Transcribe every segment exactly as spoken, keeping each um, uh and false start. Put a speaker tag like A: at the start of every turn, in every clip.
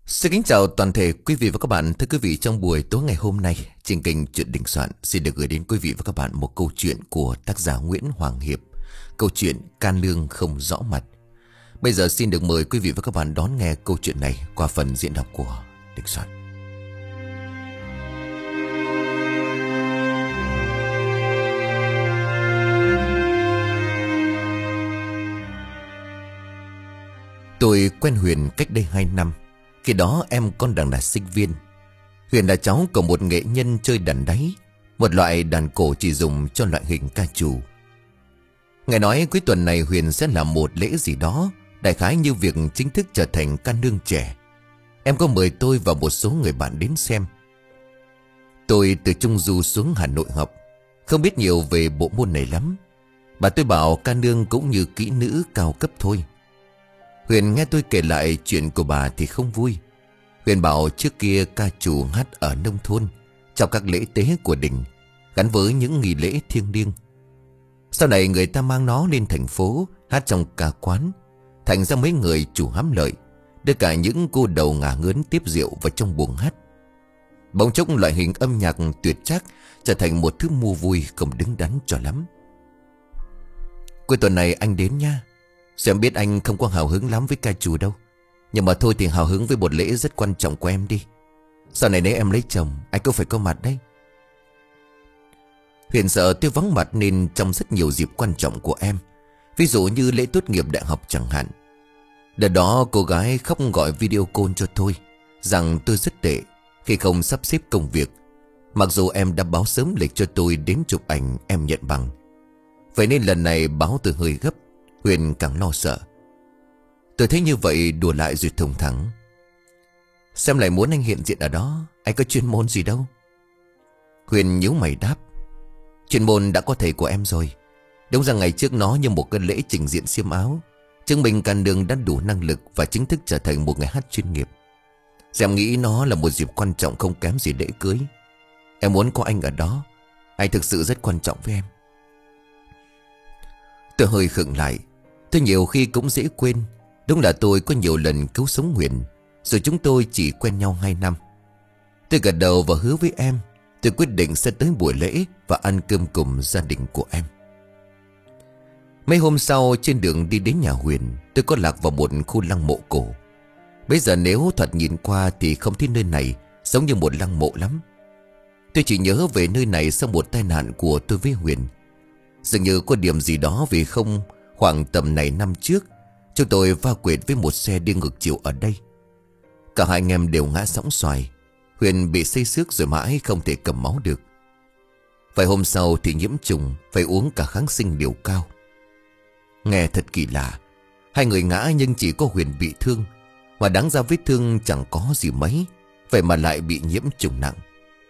A: Xin kính chào toàn thể quý vị và các bạn. Thưa quý vị, trong buổi tối ngày hôm nay, trên kênh Chuyện Đình Soạn xin được gửi đến quý vị và các bạn một câu chuyện của tác giả Nguyễn Hoàng Hiệp. Câu chuyện Can Nương Không Rõ Mặt. Bây giờ xin được mời quý vị và các bạn đón nghe câu chuyện này qua phần diễn đọc của Đình Soạn. Tôi quen Huyền cách đây hai năm. Khi đó em còn đang là sinh viên. Huyền là cháu của một nghệ nhân chơi đàn đáy, một loại đàn cổ chỉ dùng cho loại hình ca trù. Nghe nói cuối tuần này Huyền sẽ làm một lễ gì đó, đại khái như việc chính thức trở thành ca nương trẻ. Em có mời tôi và một số người bạn đến xem. Tôi từ Trung Du xuống Hà Nội học, không biết nhiều về bộ môn này lắm. Bà tôi bảo ca nương cũng như kỹ nữ cao cấp thôi. Huyền nghe tôi kể lại chuyện của bà thì không vui. Huyền bảo trước kia ca trù hát ở nông thôn, trong các lễ tế của đình, gắn với những nghi lễ thiêng liêng. Sau này người ta mang nó lên thành phố, hát trong ca quán. Thành ra mấy người chủ hám lợi, đưa cả những cô đầu ngả ngớn tiếp rượu vào trong buồng hát. Bỗng chốc loại hình âm nhạc tuyệt trác trở thành một thứ mua vui không đứng đắn cho lắm. Cuối tuần này anh đến nha. Rồi em biết anh không có hào hứng lắm với ca trù đâu, nhưng mà thôi thì hào hứng với một lễ rất quan trọng của em đi. Sau này nếu em lấy chồng, anh cũng phải có mặt đấy. Huyền sợ tôi vắng mặt nên trong rất nhiều dịp quan trọng của em, ví dụ như lễ tốt nghiệp đại học chẳng hạn. Đợt đó cô gái khóc gọi video call cho tôi rằng tôi rất tệ khi không sắp xếp công việc, mặc dù em đã báo sớm lịch cho tôi đến chụp ảnh em nhận bằng. Vậy nên lần này báo tôi hơi gấp. Huyền càng lo sợ. Tôi thấy như vậy đùa lại rồi thùng thẳng: Xem lại muốn anh hiện diện ở đó, anh có chuyên môn gì đâu. Huyền nhíu mày đáp: Chuyên môn đã có thầy của em rồi. Đúng ra ngày trước nó như một cái lễ trình diện xiêm áo, chứng minh can nương đã đủ năng lực và chính thức trở thành một người hát chuyên nghiệp. Em nghĩ nó là một dịp quan trọng không kém gì lễ cưới. Em muốn có anh ở đó. Anh thực sự rất quan trọng với em. Tôi hơi khựng lại. Tôi nhiều khi cũng dễ quên. Đúng là tôi có nhiều lần cứu sống Huyền, rồi chúng tôi chỉ quen nhau hai năm. Tôi gật đầu và hứa với em tôi quyết định sẽ tới buổi lễ và ăn cơm cùng gia đình của em. Mấy hôm sau, trên đường đi đến nhà Huyền, tôi có lạc vào một khu lăng mộ cổ. Bây giờ nếu thoạt nhìn qua thì không thấy nơi này giống như một lăng mộ lắm. Tôi chỉ nhớ về nơi này sau một tai nạn của tôi với Huyền. Dường như có điểm gì đó, vì không khoảng tầm này năm trước chúng tôi va quệt với một xe đi ngược chiều ở đây. Cả hai anh em đều ngã sóng xoài. Huyền bị xây xước rồi mãi không thể cầm máu được. Vài hôm sau thì nhiễm trùng, phải uống cả kháng sinh liều cao. Nghe thật kỳ lạ, hai người ngã nhưng chỉ có Huyền bị thương, mà đáng ra vết thương chẳng có gì mấy, vậy mà lại bị nhiễm trùng nặng.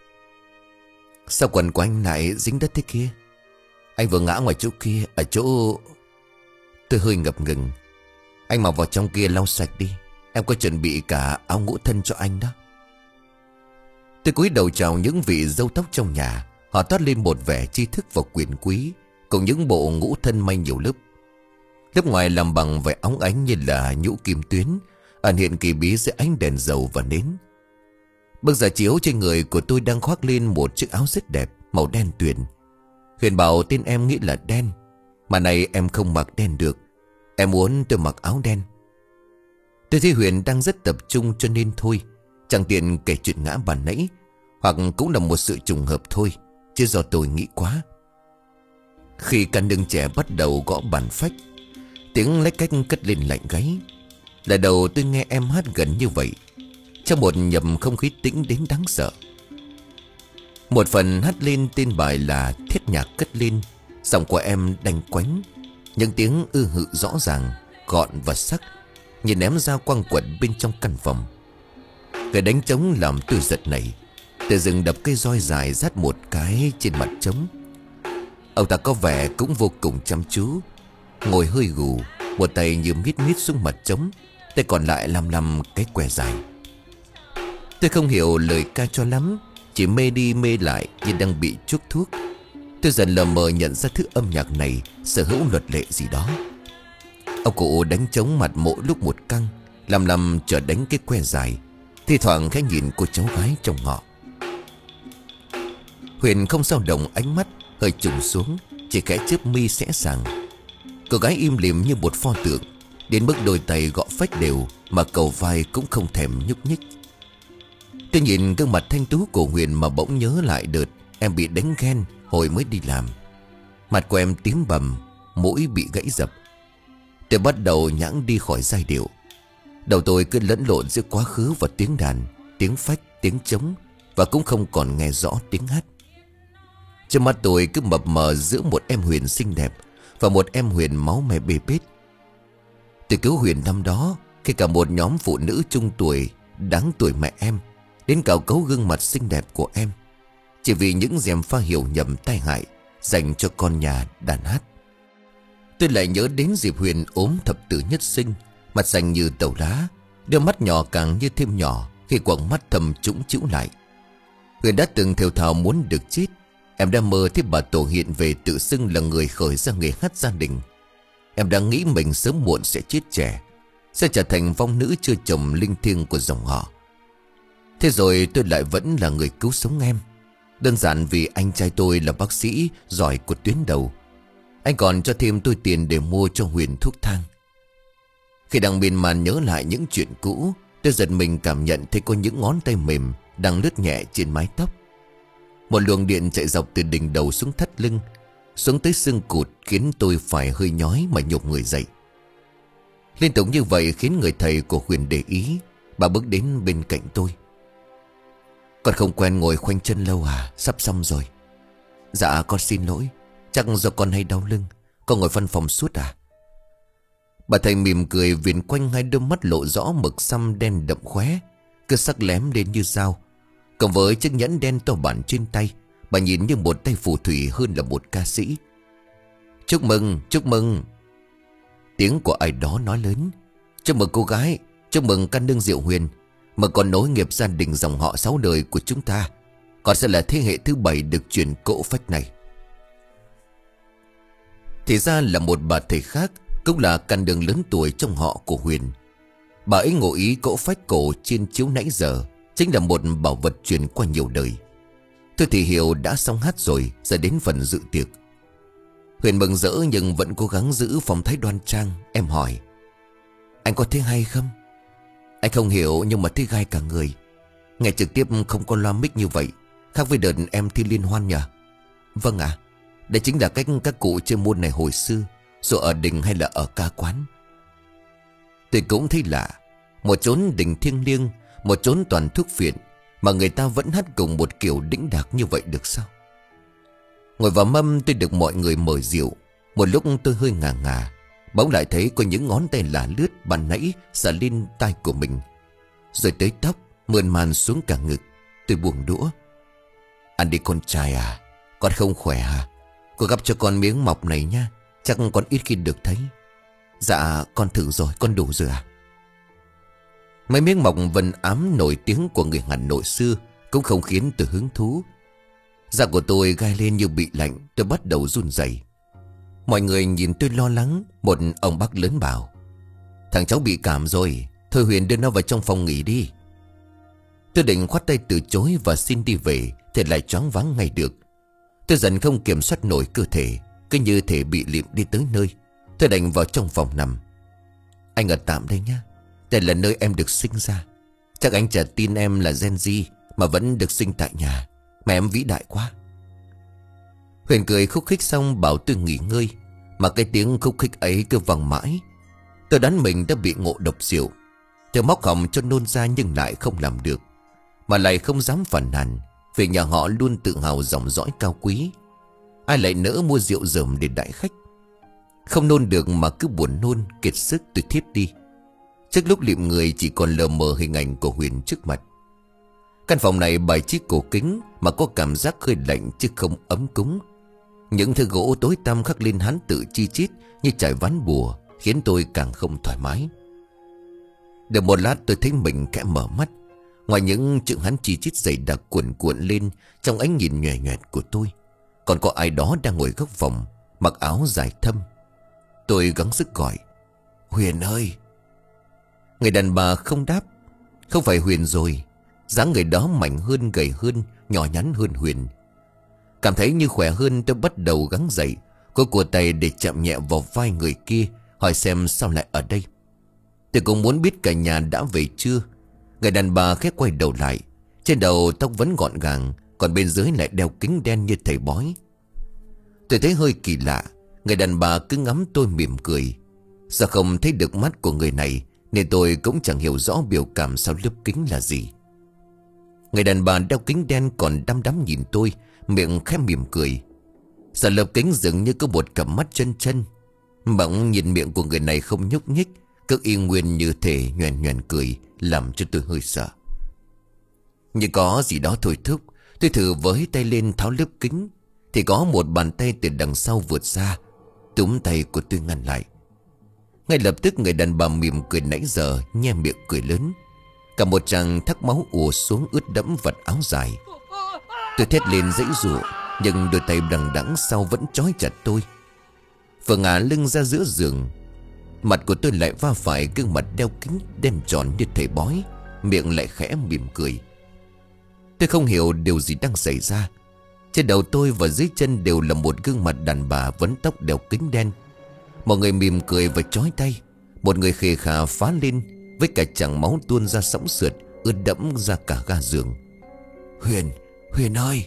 A: Sao quần của anh lại dính đất thế kia? Anh vừa ngã ngoài chỗ kia, ở chỗ... Tôi hơi ngập ngừng. Anh mặc vào trong kia lau sạch đi. Em có chuẩn bị cả áo ngũ thân cho anh đó. Tôi cúi đầu chào những vị râu tóc trong nhà. Họ toát lên một vẻ tri thức và quyền quý, cùng những bộ ngũ thân may nhiều lớp. Lớp ngoài làm bằng vải óng ánh như là nhũ kim tuyến, ẩn hiện kỳ bí dưới ánh đèn dầu và nến. Bức giả chiếu trên người của tôi đang khoác lên một chiếc áo rất đẹp, màu đen tuyền. Huyền bảo tên em nghĩ là đen, mà này em không mặc đen được. Em muốn tôi mặc áo đen. Tôi thấy Huyền đang rất tập trung cho nên thôi, chẳng tiện kể chuyện ngã bàn nãy, hoặc cũng là một sự trùng hợp thôi, chứ do tôi nghĩ quá. Khi can nương trẻ bắt đầu gõ bàn phách, tiếng lách cách cất lên lạnh gáy. Lần đầu tôi nghe em hát gần như vậy, trong một nhập không khí tĩnh đến đáng sợ. Một phần hát lên tên bài là Thiết Nhạc cất lên, giọng của em đanh quánh, những tiếng ư hự rõ ràng, gọn và sắc, như ném dao quăng quẩn bên trong căn phòng. Người đánh trống làm tôi giật nảy, tự dưng đập cây roi dài rát một cái trên mặt trống. Ông ta có vẻ cũng vô cùng chăm chú, ngồi hơi gù, một tay như mít mít xuống mặt trống, tay còn lại làm làm cái què dài. Tôi không hiểu lời ca cho lắm, chỉ mê đi mê lại như đang bị chuốc thuốc. Tôi dần lờ mờ nhận ra thứ âm nhạc này sở hữu luật lệ gì đó. Ông cụ đánh trống mặt mỗi lúc một căng, làm làm chờ đánh cái que dài, Thi thoảng khẽ nhìn cô cháu gái trong ngõ. Huyền không dao động, ánh mắt hơi trùng xuống, chỉ khẽ chớp mi xẽ sàng. Cô gái im lìm như một pho tượng, đến mức đôi tay gõ phách đều mà cầu vai cũng không thèm nhúc nhích. Tôi nhìn gương mặt thanh tú của Huyền mà bỗng nhớ lại đợt em bị đánh ghen hồi mới đi làm. Mặt của em tím bầm, mũi bị gãy dập. Tôi bắt đầu nhãng đi khỏi giai điệu. Đầu tôi cứ lẫn lộn giữa quá khứ và tiếng đàn, tiếng phách, tiếng trống, và cũng không còn nghe rõ tiếng hát. Trước mắt tôi cứ mập mờ giữa một em Huyền xinh đẹp và một em Huyền máu me bê bết. Tôi cứu Huyền năm đó khi cả một nhóm phụ nữ trung tuổi, đáng tuổi mẹ em, đến cào cấu gương mặt xinh đẹp của em, chỉ vì những gièm pha hiểu nhầm tai hại dành cho con nhà đàn hát. Tôi lại nhớ đến dịp Huyền ốm thập tử nhất sinh, mặt xanh như tàu lá, đôi mắt nhỏ càng như thêm nhỏ khi quầng mắt thầm trũng trĩu lại. Huyền đã từng thều thào muốn được chết. Em đã mơ thấy bà tổ hiện về tự xưng là người khởi ra nghề hát gia đình. Em đã nghĩ mình sớm muộn sẽ chết trẻ, sẽ trở thành vong nữ chưa chồng linh thiêng của dòng họ. Thế rồi tôi lại vẫn là người cứu sống em, đơn giản vì anh trai tôi là bác sĩ giỏi của tuyến đầu. Anh còn cho thêm tôi tiền để mua cho Huyền thuốc thang. Khi đang miên man nhớ lại những chuyện cũ, tôi giật mình cảm nhận thấy có những ngón tay mềm đang lướt nhẹ trên mái tóc. Một luồng điện chạy dọc từ đỉnh đầu xuống thắt lưng, xuống tới xương cụt, khiến tôi phải hơi nhói mà nhục người dậy. Liên tục như vậy khiến người thầy của Huyền để ý. Bà bước đến bên cạnh tôi. Con không quen ngồi khoanh chân lâu à? Sắp xong rồi. Dạ con xin lỗi, chắc do con hay đau lưng. Con ngồi văn phòng suốt à? Bà thầy mỉm cười, viền quanh hai đôi mắt lộ rõ mực xăm đen đậm khóe, cứ sắc lém lên như dao. Cộng với chiếc nhẫn đen to bản trên tay, bà nhìn như một tay phù thủy hơn là một ca sĩ. Chúc mừng, chúc mừng. Tiếng của ai đó nói lớn. Chúc mừng cô gái, chúc mừng căn nương Diệu Huyền, mà còn nối nghiệp gia đình dòng họ sáu đời của chúng ta. Còn sẽ là thế hệ thứ bảy được truyền cỗ phách này. Thì ra là một bà thầy khác, cũng là căn nương lớn tuổi trong họ của Huyền. Bà ấy ngụ ý cỗ phách cổ trên chiếu nãy giờ chính là một bảo vật truyền qua nhiều đời. Tôi thì hiểu đã xong hát rồi, giờ đến phần dự tiệc. Huyền mừng rỡ nhưng vẫn cố gắng giữ phong thái đoan trang. Em hỏi: anh có thấy hay không? Anh không hiểu nhưng mà thấy gai cả người. Nghe trực tiếp không có loa mic như vậy, khác với đợt em thi liên hoan nhỉ? Vâng ạ. À, đây chính là cách các cụ chơi môn này hồi xưa, dù ở đình hay là ở ca quán. Tôi cũng thấy lạ. Một chốn đình thiêng liêng, một chốn toàn thuốc phiện, mà người ta vẫn hát cùng một kiểu đĩnh đạc như vậy được sao? Ngồi vào mâm tôi được mọi người mời rượu. Một lúc tôi hơi ngà ngà, bỗng lại thấy có những ngón tay lả lướt ban nãy xả lên tai của mình, rồi tới tóc, mượn màn xuống cả ngực. Tôi buông đũa. Ăn đi con trai à, con không khỏe à? Cô gắp cho con miếng mọc này nha, chắc con ít khi được thấy. Dạ con thử rồi, con đủ rồi à? Mấy miếng mọc vần ám nổi tiếng của người Hà Nội xưa cũng không khiến tôi hứng thú. Da của tôi gai lên như bị lạnh, tôi bắt đầu run rẩy. Mọi người nhìn tôi lo lắng. Một ông bác lớn bảo: thằng cháu bị cảm rồi, thôi Huyền đưa nó vào trong phòng nghỉ đi. Tôi định khoát tay từ chối và xin đi về, thì lại choáng váng ngay được. Tôi dần không kiểm soát nổi cơ thể, cứ như thể bị liệm đi tới nơi. Tôi đành vào trong phòng nằm. Anh ở tạm đây nhá, đây là nơi em được sinh ra. Chắc anh chả tin em là Gen Z mà vẫn được sinh tại nhà. Mà em vĩ đại quá. Huyền cười khúc khích xong bảo tôi nghỉ ngơi, mà cái tiếng khúc khích ấy cứ vang mãi. Tôi đoán mình đã bị ngộ độc rượu. Tôi móc họng cho nôn ra nhưng lại không làm được, mà lại không dám phàn nàn, vì nhà họ luôn tự hào dòng dõi cao quý. Ai lại nỡ mua rượu rởm để đãi khách. Không nôn được mà cứ buồn nôn, kiệt sức tôi thiếp đi. Trước lúc liệm người chỉ còn lờ mờ hình ảnh của Huyền trước mặt. Căn phòng này bài chiếc cổ kính mà có cảm giác hơi lạnh chứ không ấm cúng. Những thứ gỗ tối tăm khắc lên hán tự chi chít như trải ván bùa, khiến tôi càng không thoải mái. Được một lát tôi thấy mình khẽ mở mắt. Ngoài những chữ hán chi chít dày đặc cuộn cuộn lên trong ánh nhìn nhòe nhòe của tôi, còn có ai đó đang ngồi góc phòng, mặc áo dài thâm. Tôi gắng sức gọi: Huyền ơi! Người đàn bà không đáp. Không phải Huyền rồi, Dáng người đó mạnh hơn, gầy hơn, nhỏ nhắn hơn Huyền. Cảm thấy như khỏe hơn, tôi bắt đầu gắng dậy, cô cùa tay để chạm nhẹ vào vai người kia, hỏi xem sao lại ở đây. Tôi cũng muốn biết cả nhà đã về chưa. Người đàn bà khẽ quay đầu lại. Trên đầu tóc vẫn gọn gàng, còn bên dưới lại đeo kính đen như thầy bói. Tôi thấy hơi kỳ lạ. Người đàn bà cứ ngắm tôi mỉm cười. Sao không thấy được mắt của người này, nên tôi cũng chẳng hiểu rõ biểu cảm sau lớp kính là gì. Người đàn bà đeo kính đen còn đăm đăm nhìn tôi, miệng khẽ mỉm cười. Sau lớp kính dường như có một cặp mắt chân chân. Bỗng nhìn miệng của người này không nhúc nhích, cứ y nguyên như thể nhoẻn nhoẻn cười, làm cho tôi hơi sợ. Như có gì đó thôi thúc, tôi thử với tay lên tháo lớp kính, thì có một bàn tay từ đằng sau vượt ra, túm tay của tôi ngăn lại. Ngay lập tức người đàn bà mỉm cười nãy giờ nhe miệng cười lớn. Cả một tràng thác máu ùa xuống ướt đẫm vật áo dài. Tôi thét lên giãy giụa, nhưng đôi tay đằng đẵng sau vẫn trói chặt tôi. Vừa ngả lưng ra giữa giường, mặt của tôi lại va phải gương mặt đeo kính đen tròn như thầy bói, miệng lại khẽ mỉm cười. Tôi không hiểu điều gì đang xảy ra. Trên đầu tôi và dưới chân đều là một gương mặt đàn bà vấn tóc đeo kính đen. Một người mỉm cười và trói tay, một người khề khà phá lên với cả chàng máu tuôn ra sóng sượt, ướt đẫm ra cả ga giường. Huyền, Huyền ơi!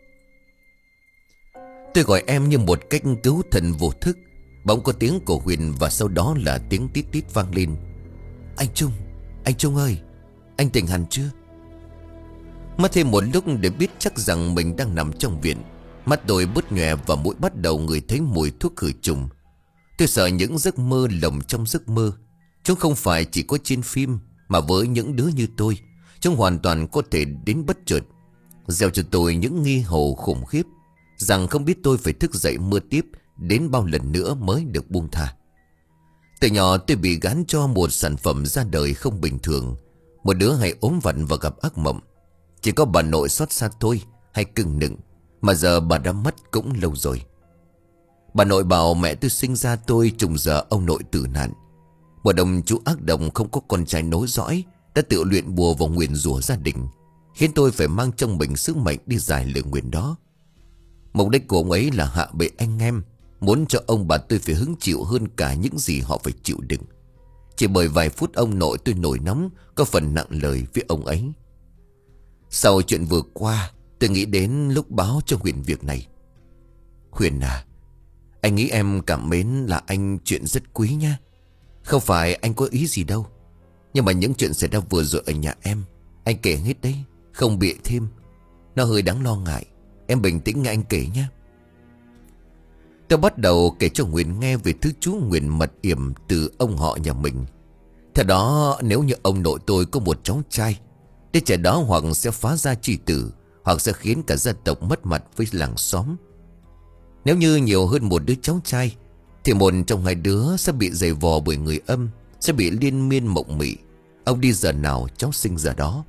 A: Tôi gọi em như một cách cứu thần vô thức. Bỗng có tiếng của Huyền và sau đó là tiếng tít tít vang lên. Anh Trung, anh Trung ơi, anh tỉnh hẳn chưa? Mất thêm một lúc để biết chắc rằng mình đang nằm trong viện. Mắt tôi bứt nhòe và mũi bắt đầu ngửi thấy mùi thuốc khử trùng. Tôi sợ những giấc mơ lồng trong giấc mơ. Chúng không phải chỉ có trên phim, mà với những đứa như tôi, chúng hoàn toàn có thể đến bất chợt, gieo cho tôi những nghi hồ khủng khiếp, rằng không biết tôi phải thức dậy mơ tiếp đến bao lần nữa mới được buông tha. Từ nhỏ tôi bị gán cho một sản phẩm ra đời không bình thường, một đứa hay ốm vặt và gặp ác mộng. Chỉ có bà nội xót xa tôi hay cưng nựng, mà giờ bà đã mất cũng lâu rồi. Bà nội bảo mẹ tôi sinh ra tôi trùng giờ ông nội tử nạn. Một ông chú ác độc không có con trai nối dõi đã tự luyện bùa và nguyền rủa gia đình, khiến tôi phải mang trong mình sức mạnh đi giải lời nguyền đó. Mục đích của ông ấy là hạ bệ anh em, muốn cho ông bà tôi phải hứng chịu hơn cả những gì họ phải chịu đựng. Chỉ bởi vài phút ông nội tôi nổi nóng, có phần nặng lời với ông ấy. Sau chuyện vừa qua, tôi nghĩ đến lúc báo cho Huyền việc này. Huyền à, anh nghĩ em cảm mến là anh chuyện rất quý nha. Không phải anh có ý gì đâu, nhưng mà những chuyện xảy ra vừa rồi ở nhà em, anh kể hết đấy, không bịa thêm. Nó hơi đáng lo ngại. Em bình tĩnh nghe anh kể nhé. Tôi bắt đầu kể cho Huyền nghe về thứ chú nguyền mật yểm từ ông họ nhà mình. Theo đó, nếu như ông nội tôi có một cháu trai, đứa trẻ đó hoặc sẽ phá gia chi tử, hoặc sẽ khiến cả gia tộc mất mặt với làng xóm. Nếu như nhiều hơn một đứa cháu trai, thì một trong hai đứa sẽ bị giày vò bởi người âm, sẽ bị liên miên mộng mị. Ông đi giờ nào cháu sinh giờ đó.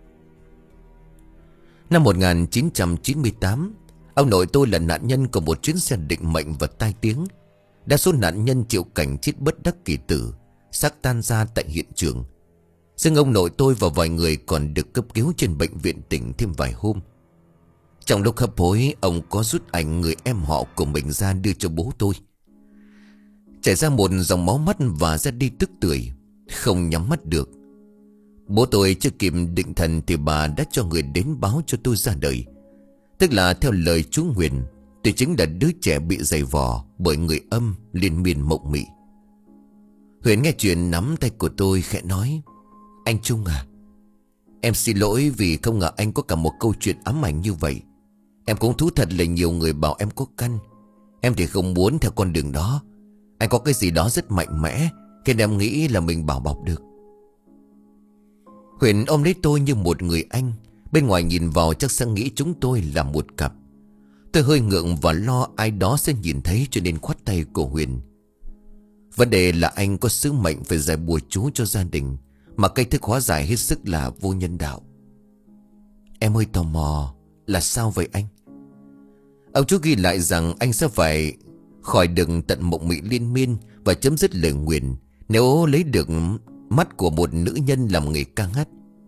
A: Năm một nghìn chín trăm chín mươi tám, ông nội tôi là nạn nhân của một chuyến xe định mệnh và tai tiếng. Đa số nạn nhân chịu cảnh chết bất đắc kỳ tử, xác tan ra tại hiện trường. Riêng ông nội tôi và vài người còn được cấp cứu trên bệnh viện tỉnh thêm vài hôm. Trong lúc hấp hối, ông có rút ảnh người em họ của mình ra đưa cho bố tôi. Chảy ra một dòng máu mắt và ra đi tức tưởi, không nhắm mắt được. Bố tôi chưa kịp định thần thì bà đã cho người đến báo cho tôi ra đời. Tức là theo lời chú nguyền, tôi chính là đứa trẻ bị giày vò bởi người âm liên miên mộng mị. Huyền nghe chuyện nắm tay của tôi khẽ nói: Anh Trung à, em xin lỗi vì không ngờ anh có cả một câu chuyện ám ảnh như vậy. Em cũng thú thật là nhiều người bảo em có căn. Em thì không muốn theo con đường đó. Anh có cái gì đó rất mạnh mẽ khiến em nghĩ là mình bảo bọc được. Huyền ôm lấy tôi như một người anh. Bên ngoài nhìn vào chắc sẽ nghĩ chúng tôi là một cặp. Tôi hơi ngượng và lo ai đó sẽ nhìn thấy, cho nên khoát tay của Huyền. Vấn đề là anh có sứ mệnh phải giải bùa chú cho gia đình, mà cách thức hóa giải hết sức là vô nhân đạo. Em hơi tò mò là sao vậy anh? Ông chú ghi lại rằng anh sẽ phải khỏi được tận mộng mị liên miên và chấm dứt lời nguyền nếu lấy được mắt của một nữ nhân làm nghề ca ngắt.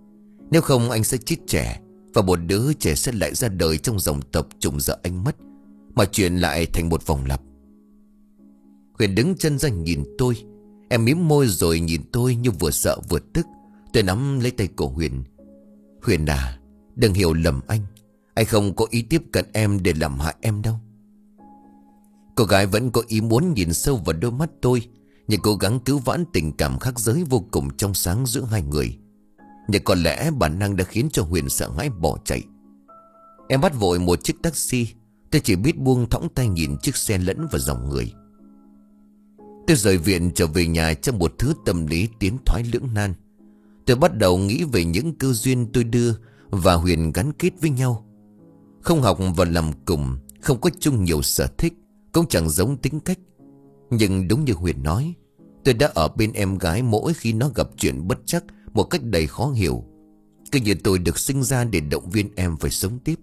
A: Nếu không anh sẽ chết trẻ, và một đứa trẻ sẽ lại ra đời trong dòng tộc trùng giờ anh mất, mà chuyện lại thành một vòng lặp. Huyền đứng chân ra nhìn tôi. Em mím môi rồi nhìn tôi như vừa sợ vừa tức. Tôi nắm lấy tay của Huyền. Huyền à, đừng hiểu lầm anh. Anh không có ý tiếp cận em để làm hại em đâu. Cô gái vẫn có ý muốn nhìn sâu vào đôi mắt tôi, nhưng cố gắng cứu vãn tình cảm khác giới vô cùng trong sáng giữa hai người. Nhưng có lẽ bản năng đã khiến cho Huyền sợ hãi bỏ chạy. Em bắt vội một chiếc taxi. Tôi chỉ biết buông thõng tay nhìn chiếc xe lẫn vào dòng người. Tôi rời viện trở về nhà trong một thứ tâm lý tiến thoái lưỡng nan. Tôi bắt đầu nghĩ về những cơ duyên tôi đưa và Huyền gắn kết với nhau. Không học và làm cùng, không có chung nhiều sở thích, cũng chẳng giống tính cách. Nhưng đúng như Huyền nói, tôi đã ở bên em gái mỗi khi nó gặp chuyện bất trắc một cách đầy khó hiểu. Cứ như tôi được sinh ra để động viên em phải sống tiếp.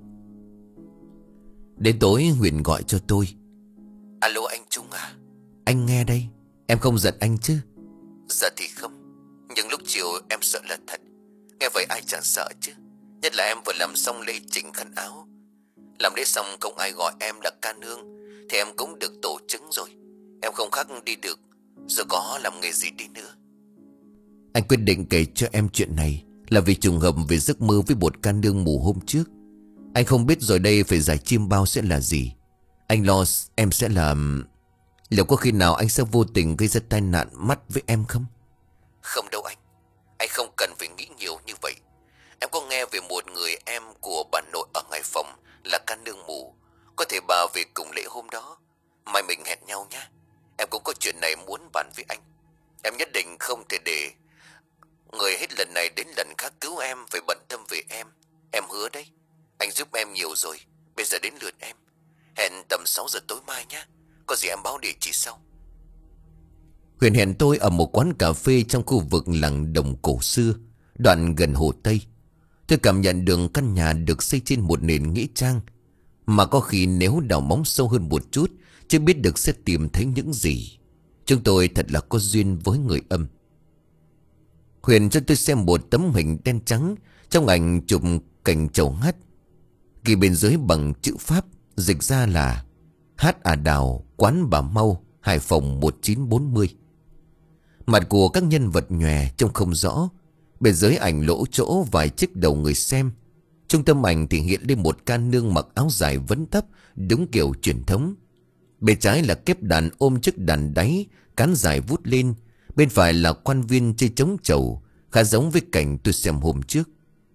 A: Đến tối Huyền gọi cho tôi. Alo anh Trung à, anh nghe đây. Em không giận anh chứ? Dạ thì không, nhưng lúc chiều em sợ là thật. Nghe vậy ai chẳng sợ chứ. Nhất là em vừa làm xong lễ chỉnh khăn áo. Làm lễ xong không ai gọi em là ca nương, thì em cũng được tổ chứng rồi. Em không khác đi được, giờ có làm nghề gì đi nữa. Anh quyết định kể cho em chuyện này là vì trùng hợp về giấc mơ với một ca nương mù hôm trước. Anh không biết rồi đây phải giải chiêm bao sẽ là gì. Anh lo em sẽ làm... Liệu có khi nào anh sẽ vô tình gây ra tai nạn mắt với em không? Không đâu anh. Anh không cần phải nghĩ nhiều như vậy. Em có nghe về một người em của bà nội ở Hải Phòng là ca nương mù. Có thể bà về cùng lễ hôm đó. Mai mình hẹn nhau nhé. Em cũng có chuyện này muốn bàn với anh. Em nhất định không thể để người hết lần này đến lần khác cứu em phải bận tâm về em. Em hứa đấy. Anh giúp em nhiều rồi. Bây giờ đến lượt em. Hẹn tầm sáu giờ tối mai nhé. Có gì em báo địa chỉ sau. Huyền hẹn tôi ở một quán cà phê trong khu vực làng Đồng cổ xưa, đoạn gần Hồ Tây. Tôi cảm nhận được căn nhà được xây trên một nền nghĩa trang, mà có khi nếu đào móng sâu hơn một chút, chưa biết được sẽ tìm thấy những gì. Chúng tôi thật là có duyên với người âm. Huyền cho tôi xem một tấm hình đen trắng trong ảnh chụp cảnh chầu hát, ghi bên dưới bằng chữ Pháp, dịch ra là Hát à Đào, quán bà Mau, Hải Phòng một chín bốn mươi. Mặt của các nhân vật nhòe trông không rõ. Bên dưới ảnh lỗ chỗ vài chiếc đầu người xem. Trung tâm ảnh thì hiện lên một ca nương mặc áo dài vấn tấp, đúng kiểu truyền thống. Bên trái là kép đàn ôm chiếc đàn đáy, cán dài vút lên. Bên phải là quan viên chơi trống chầu, khá giống với cảnh tôi xem hôm trước.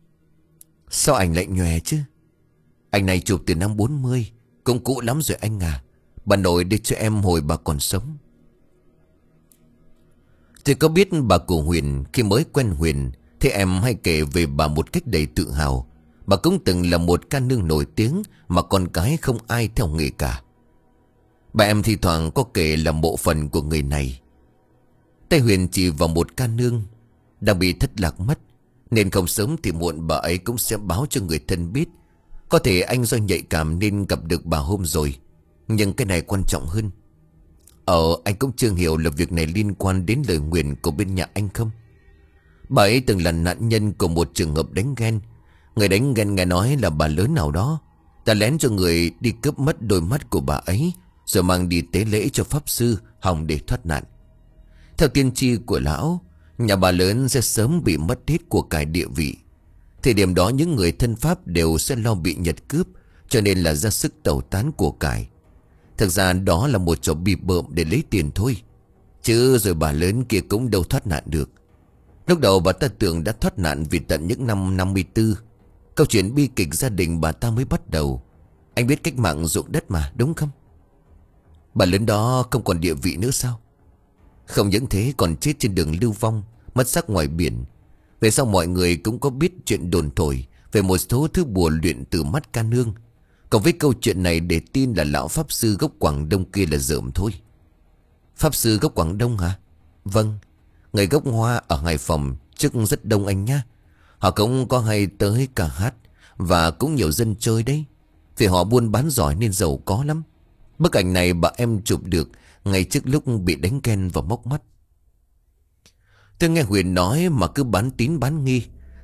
A: Sao ảnh lại nhòe chứ? Ảnh này chụp từ năm bốn mươi, cũng cũ lắm rồi anh à. Bà nội đưa cho em hồi bà còn sống. Tôi có biết bà của Huyền. Khi mới quen Huyền thì em hay kể về bà một cách đầy tự hào. Bà cũng từng là một ca nương nổi tiếng, mà con cái không ai theo nghề cả. Bà em thi thoảng có kể là mộ phần của người này. Tay Huyền chỉ vào một ca nương đang bị thất lạc mất, nên không sớm thì muộn bà ấy cũng sẽ báo cho người thân biết. Có thể anh do nhạy cảm nên gặp được bà hôm rồi, nhưng cái này quan trọng hơn. Ờ, anh cũng chưa hiểu là việc này liên quan đến lời nguyền của bên nhà anh không? Bà ấy từng là nạn nhân của một trường hợp đánh ghen. Người đánh ghen nghe nói là bà lớn nào đó đã lén cho người đi cướp mất đôi mắt của bà ấy, rồi mang đi tế lễ cho pháp sư hòng để thoát nạn. Theo tiên tri của lão, nhà bà lớn sẽ sớm bị mất hết của cải địa vị. Thời điểm đó những người thân pháp đều sẽ lo bị Nhật cướp, cho nên là ra sức tẩu tán của cải. Thực ra đó là một trò bịp bợm để lấy tiền thôi, chứ rồi bà lớn kia cũng đâu thoát nạn được. Lúc đầu bà ta tưởng đã thoát nạn vì tận những năm năm mươi tư. Câu chuyện bi kịch gia đình bà ta mới bắt đầu. Anh biết cách mạng ruộng đất mà, đúng không? Bà lớn đó không còn địa vị nữa sao? Không những thế còn chết trên đường lưu vong, mất xác ngoài biển. Về sau mọi người cũng có biết chuyện đồn thổi về một số thứ bùa luyện từ mắt ca nương. Còn với câu chuyện này để tin là lão pháp sư gốc Quảng Đông kia là dởm thôi. Pháp sư gốc Quảng Đông hả? Vâng, người gốc Hoa ở Hải Phòng trước rất đông anh nhá. Họ cũng có hay tới ca hát, và cũng nhiều dân chơi đấy. Vì họ buôn bán giỏi nên giàu có lắm. Bức ảnh này bà em chụp được ngay trước lúc bị đánh ghen và móc mắt. Tôi nghe Huyền nói mà cứ bán tín bán nghi.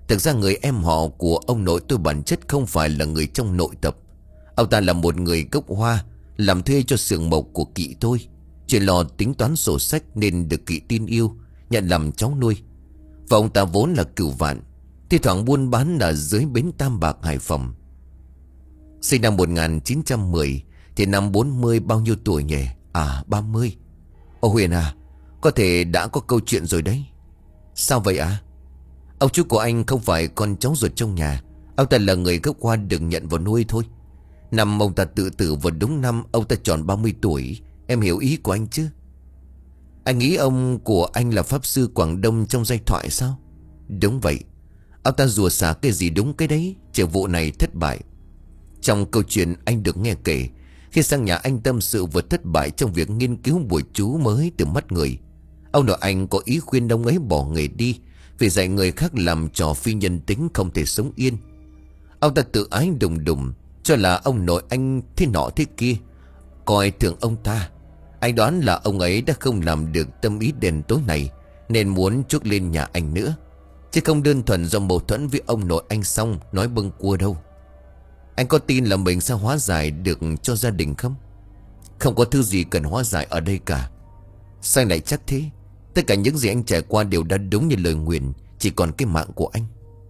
A: Thực ra người em họ của ông nội tôi bản chất không phải là người trong nội tập. Ông ta là một người gốc Hoa, làm thuê cho xưởng mộc của Kỵ tôi, chỉ lo tính toán sổ sách nên được Kỵ tin yêu, nhận làm cháu nuôi. Và ông ta vốn là cửu vạn, thi thoảng buôn bán ở dưới bến Tam Bạc, Hải Phòng. Sinh năm một nghìn chín trăm mười, thì năm bốn mươi bao nhiêu tuổi nhỉ? À, ba mươi. Ô Huyền à, có thể đã có câu chuyện rồi đấy. Sao vậy à? Ông chú của anh không phải con cháu ruột trong nhà. Ông ta là người gốc Hoa được nhận vào nuôi thôi. Năm ông ta tự tử vào đúng năm ông ta tròn ba mươi tuổi. Em hiểu ý của anh chứ? Anh nghĩ ông của anh là pháp sư Quảng Đông trong giai thoại sao? Đúng vậy. Ông ta rùa xả cái gì đúng cái đấy. Chỉ vụ này thất bại. Trong câu chuyện anh được nghe kể, khi sang nhà anh tâm sự vừa thất bại trong việc nghiên cứu bùa chú mới từ mắt người. Ông nội anh có ý khuyên ông ấy bỏ nghề đi, vì dạy người khác làm trò phi nhân tính không thể sống yên. Ông ta tự ái đùng đùng, cho là ông nội anh thế nọ thế kia, coi thường ông ta. Anh đoán là ông ấy đã không làm được tâm ý đen tối này, nên muốn chuốc lên nhà anh nữa, chứ không đơn thuần do mâu thuẫn với ông nội anh xong nói bâng cua đâu. Anh có tin là mình sẽ hóa giải được cho gia đình không? Không có thứ gì cần hóa giải ở đây cả. Sao anh lại chắc thế? Tất cả những gì anh trải qua đều đã đúng như lời nguyền, chỉ còn cái mạng của anh.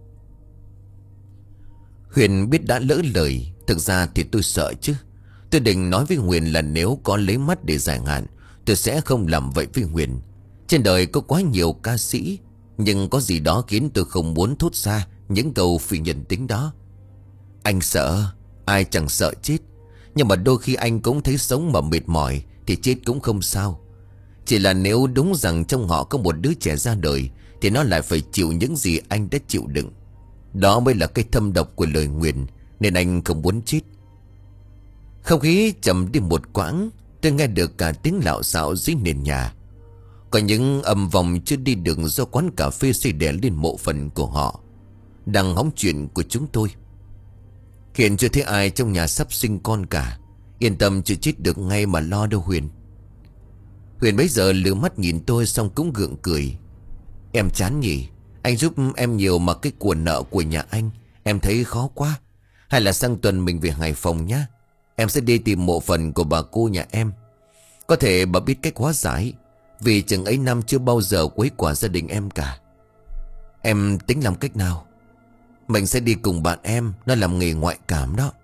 A: Huyền biết đã lỡ lời. Thực ra thì tôi sợ chứ. Tôi định nói với Huyền là nếu có lấy mắt để giải hạn, tôi sẽ không làm vậy với Huyền. Trên đời có quá nhiều ca sĩ, nhưng có gì đó khiến tôi không muốn thốt ra những câu phi nhân tính đó. Anh sợ, ai chẳng sợ chết. Nhưng mà đôi khi anh cũng thấy sống mà mệt mỏi thì chết cũng không sao. Chỉ là nếu đúng rằng trong họ có một đứa trẻ ra đời, thì nó lại phải chịu những gì anh đã chịu đựng. Đó mới là cái thâm độc của lời nguyền, nên anh không muốn chết. Không khí trầm đi một quãng, tôi nghe được cả tiếng lạo xạo dưới nền nhà. Có những âm vọng chưa đi được do quán cà phê xây đè lên mộ phần của họ, đang hóng chuyện của chúng tôi. Hiện chưa thấy ai trong nhà sắp sinh con cả. Yên tâm, chưa chết được ngay mà lo đâu Huyền. Huyền bấy giờ lừa mắt nhìn tôi xong cũng gượng cười. Em chán nhỉ? Anh giúp em nhiều mà cái của nợ của nhà anh em thấy khó quá. Hay là sang tuần mình về Hải Phòng nhá. Em sẽ đi tìm mộ phần của bà cô nhà em. Có thể bà biết cách hóa giải, vì chừng ấy năm chưa bao giờ quấy quả gia đình em cả. Em tính làm cách nào? Mình sẽ đi cùng bạn em, nó làm nghề ngoại cảm đó.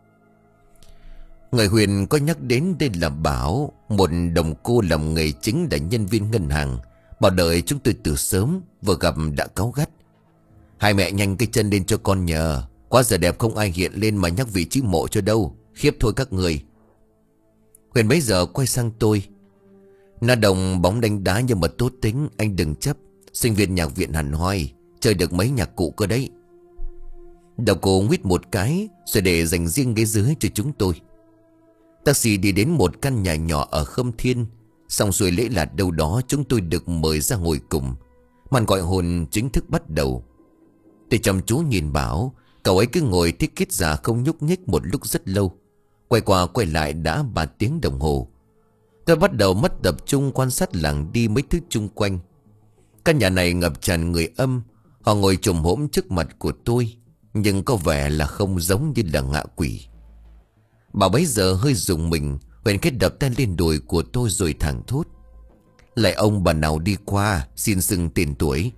A: Người Huyền có nhắc đến đây là Bảo, một đồng cô làm nghề chính là nhân viên ngân hàng. Bảo đợi chúng tôi từ sớm, vừa gặp đã cáu gắt. Hai mẹ nhanh cái chân lên cho con nhờ. Quá giờ đẹp không ai hiện lên mà nhắc vị trí mộ cho đâu. Khiếp thôi các người. Huyền bấy giờ quay sang tôi. Na đồng bóng đánh đá nhưng mà tốt tính, anh đừng chấp. Sinh viên nhạc viện hẳn hoi, chơi được mấy nhạc cụ cơ đấy. Đầu cô nguyết một cái rồi để dành riêng ghế dưới cho chúng tôi. Taxi đi đến một căn nhà nhỏ ở Khâm Thiên. Xong xuôi lễ lạt đâu đó, chúng tôi được mời ra ngồi cùng. Màn gọi hồn chính thức bắt đầu. Tôi chăm chú nhìn Bảo. Cậu ấy cứ ngồi thích kết giả không nhúc nhích một lúc rất lâu. Quay qua quay lại đã ba tiếng đồng hồ. Tôi bắt đầu mất tập trung quan sát làng đi mấy thứ chung quanh. Căn nhà này ngập tràn người âm. Họ ngồi chồm hổm trước mặt của tôi, nhưng có vẻ là không giống như là ngạ quỷ. Bảo bấy giờ hơi rùng mình. Huyền kết đập tay lên đùi của tôi rồi thẳng thốt. Lại ông bà nào đi qua, xin xưng tiền tuổi.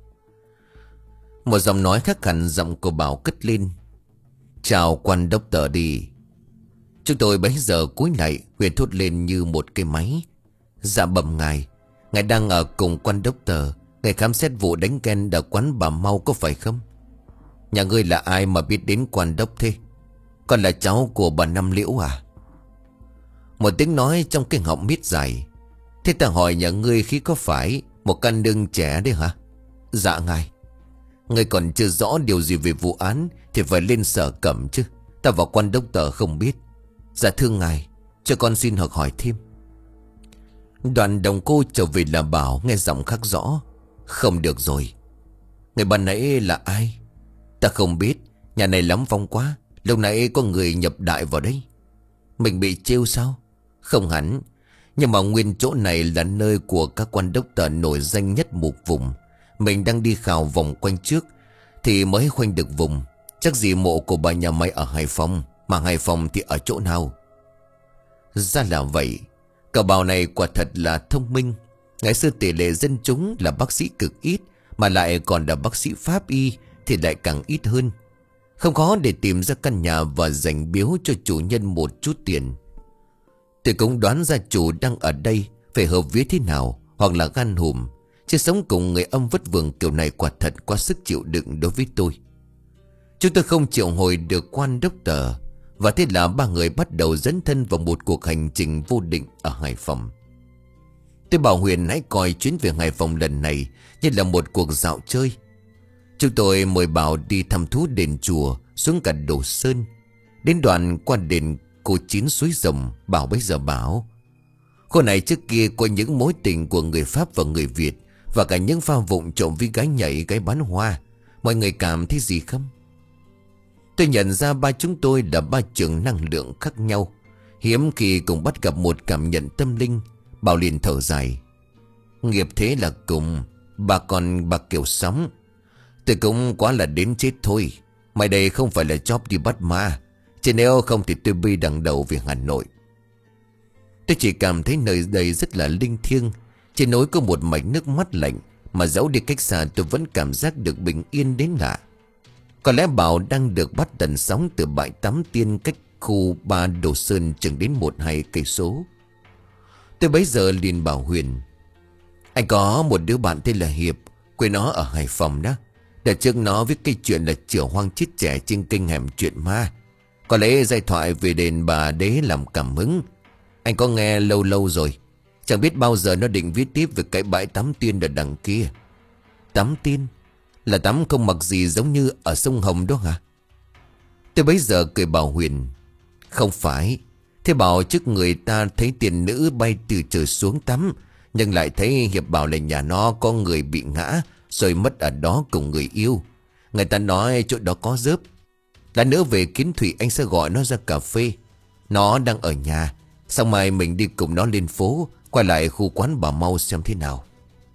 A: Một giọng nói khác hẳn giọng của Bảo cất lên. Chào quan đốc tờ đi. Chúng tôi bấy giờ cúi lại. Huyền thốt lên như một cái máy. Dạ bẩm ngài. Ngài đang ở cùng quan đốc tờ. Ngài khám xét vụ đánh ghen ở quán bà Mau có phải không? Nhà ngươi là ai mà biết đến quan đốc thế? Con là cháu của bà Năm Liễu à? Một tiếng nói trong cái họng miết dài. Thế ta hỏi nhà ngươi khi có phải một căn nương trẻ đấy hả? Dạ ngài. Ngươi còn chưa rõ điều gì về vụ án thì phải lên sở cẩm chứ. Ta và quan đốc tờ không biết. Dạ thưa ngài, cho con xin học hỏi thêm. Đoàn đồng cô trở về là Bảo nghe giọng khác rõ. Không được rồi. Người ban nãy là ai? Ta không biết. Nhà này lắm vong quá. Lúc nãy có người nhập đại vào đây. Mình bị trêu sao? Không hẳn. Nhưng mà nguyên chỗ này là nơi của các quan đốc tờ nổi danh nhất một vùng. Mình đang đi khảo vòng quanh trước thì mới khoanh được vùng. Chắc gì mộ của bà nhà mày ở Hải Phòng, mà Hải Phòng thì ở chỗ nào? Ra là vậy. Cậu Bảo này quả thật là thông minh. Ngày xưa tỷ lệ dân chúng là bác sĩ cực ít, mà lại còn là bác sĩ pháp y thì lại càng ít hơn. Không khó để tìm ra căn nhà và dành biếu cho chủ nhân một chút tiền. Tôi cũng đoán ra chủ đang ở đây phải hợp vía thế nào, hoặc là gan hùm. Chứ sống cùng người âm vất vưởng kiểu này quả thật quá sức chịu đựng đối với tôi. Chúng tôi không triệu hồi được quan đốc tờ, và thế là ba người bắt đầu dấn thân vào một cuộc hành trình vô định ở Hải Phòng. Tôi bảo Huyền hãy coi chuyến về Hải Phòng lần này như là một cuộc dạo chơi. Chúng tôi mời Bảo đi thăm thú đền chùa, xuống cả Đồ Sơn. Đến đoạn qua đền Cô Chín Suối Rồng, Bảo bây giờ bảo: khu này trước kia có những mối tình của người Pháp và người Việt, và cả những pha vụng trộm với gái nhảy, gái bán hoa. Mọi người cảm thấy gì không? Tôi nhận ra ba chúng tôi là ba trường năng lượng khác nhau, hiếm khi cùng bắt gặp một cảm nhận tâm linh. Bảo liền thở dài: nghiệp thế là cùng, bà còn bà kiểu sóng. Tôi cũng quá là đến chết thôi. Mày đây không phải là job đi bắt ma, chứ nếu không thì tôi bi đằng đầu về Hà Nội. Tôi chỉ cảm thấy nơi đây rất là linh thiêng. Trên núi có một mạch nước mắt lạnh, mà dẫu đi cách xa tôi vẫn cảm giác được bình yên đến lạ. Có lẽ Bảo đang được bắt tần sóng từ bãi tắm tiên cách khu ba Đồ Sơn chừng đến một hai cây số. Tôi bấy giờ liền bảo Huyền: anh có một đứa bạn tên là Hiệp, quê nó ở Hải Phòng đó. Đợt trước nó viết cái chuyện là chửa hoang chết trẻ trên kênh Hẻm Chuyện Ma. Có lẽ giai thoại về đền Bà Đế làm cảm hứng. Anh có nghe lâu lâu rồi. Chẳng biết bao giờ nó định viết tiếp về cái bãi tắm tiên ở đằng kia. Tắm tiên? Là tắm không mặc gì giống như ở sông Hồng đó hả? Tôi bấy giờ cười bảo Huyền: không phải. Thế bảo trước người ta thấy tiền nữ bay từ trời xuống tắm, nhưng lại thấy Hiệp bảo là nhà nó có người bị ngã rồi mất ở đó cùng người yêu. Người ta nói chỗ đó có rớp. Lát nữa về Kiến Thụy anh sẽ gọi nó ra cà phê. Nó đang ở nhà, xong mai mình đi cùng nó lên phố, quay lại khu quán bà Mau xem thế nào.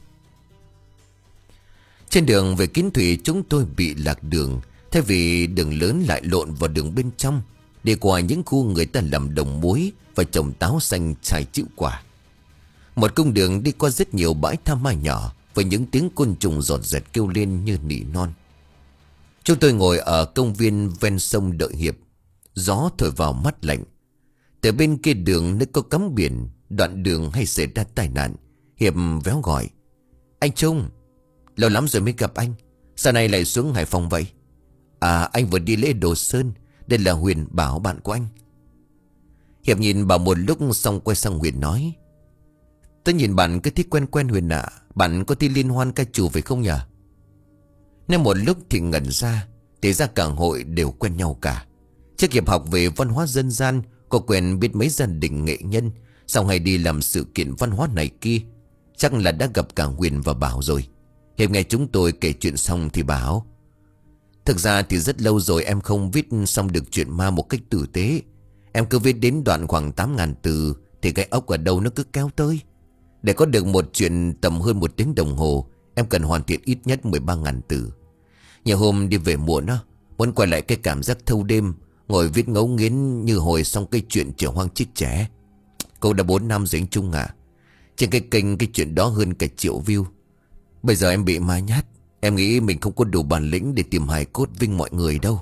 A: Trên đường về Kiến Thụy chúng tôi bị lạc đường. Thay vì đường lớn lại lộn vào đường bên trong, đi qua những khu người ta làm đồng muối và trồng táo xanh trải chịu quả. Một cung đường đi qua rất nhiều bãi tha ma nhỏ, với những tiếng côn trùng giọt giật kêu lên như nỉ non. Chúng tôi ngồi ở công viên ven sông đợi Hiệp. Gió thổi vào mắt lạnh. Từ bên kia đường nơi có cắm biển, đoạn đường hay xảy ra tai nạn. Hiệp véo gọi: anh Trung, lâu lắm rồi mới gặp anh. Sao nay lại xuống Hải Phòng vậy? À, anh vừa đi lễ Đồ Sơn. Đây là Huyền, Bảo bạn của anh. Hiệp nhìn Bảo một lúc xong quay sang Huyền nói: tôi nhìn bạn cứ thích quen quen Huyền ạ. Bạn có thi liên hoan ca trù phải không nhỉ? Nên một lúc thì ngẩn ra, thì ra cả hội đều quen nhau cả. Trước Hiệp học về văn hóa dân gian, có quen biết mấy gia đình nghệ nhân, xong hay đi làm sự kiện văn hóa này kia. Chắc là đã gặp cả Huyền và Bảo rồi. Hiệp nghe chúng tôi kể chuyện xong thì bảo: thực ra thì rất lâu rồi em không viết xong được chuyện ma một cách tử tế. Em cứ viết đến đoạn khoảng tám ngàn từ thì cái ốc ở đâu nó cứ kéo tới. Để có được một chuyện tầm hơn một tiếng đồng hồ, em cần hoàn thiện ít nhất mười ba ngàn từ. Nhiều hôm đi về muộn á, muốn quay lại cái cảm giác thâu đêm, ngồi viết ngấu nghiến như hồi xong cái chuyện Chửa Hoang Chết Trẻ. Cô đã bốn năm rồi anh Trung à. Trên cái kênh cái chuyện đó hơn cả triệu view. Bây giờ em bị ma nhát. Em nghĩ mình không có đủ bản lĩnh để tìm hài cốt vinh mọi người đâu.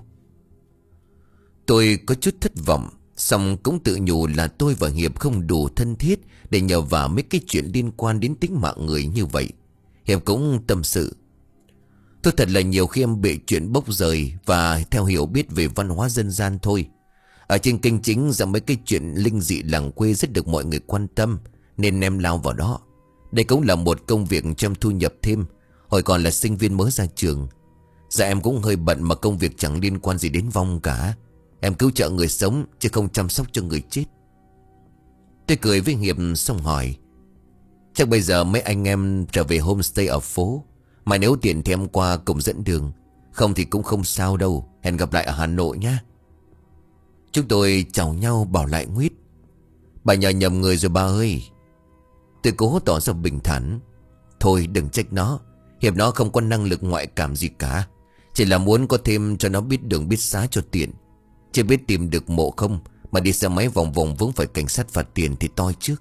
A: Tôi có chút thất vọng, xong cũng tự nhủ là tôi và Hiệp không đủ thân thiết để nhờ vào mấy cái chuyện liên quan đến tính mạng người như vậy. Hiệp cũng tâm sự: tôi thật là nhiều khi em bị chuyện bốc rời và theo hiểu biết về văn hóa dân gian thôi. Ở trên kênh chính ra mấy cái chuyện linh dị làng quê rất được mọi người quan tâm, nên em lao vào đó. Đây cũng là một công việc trong thu nhập thêm hồi còn là sinh viên mới ra trường. Dạ em cũng hơi bận mà công việc chẳng liên quan gì đến vong cả. Em cứu trợ người sống chứ không chăm sóc cho người chết. Tôi cười với Hiệp xong hỏi: chắc bây giờ mấy anh em trở về homestay ở phố, mà nếu tiền thì em qua cùng dẫn đường. Không thì cũng không sao đâu. Hẹn gặp lại ở Hà Nội nhé. Chúng tôi chào nhau bảo lại nguyết: bà nhờ nhầm người rồi bà ơi. Tôi cố tỏ ra bình thản: thôi đừng trách nó. Hiệp nó không có năng lực ngoại cảm gì cả. Chỉ là muốn có thêm cho nó biết đường biết xá cho tiện. Chưa biết tìm được mộ không mà đi xe máy vòng vòng vướng phải cảnh sát phạt tiền thì toi trước.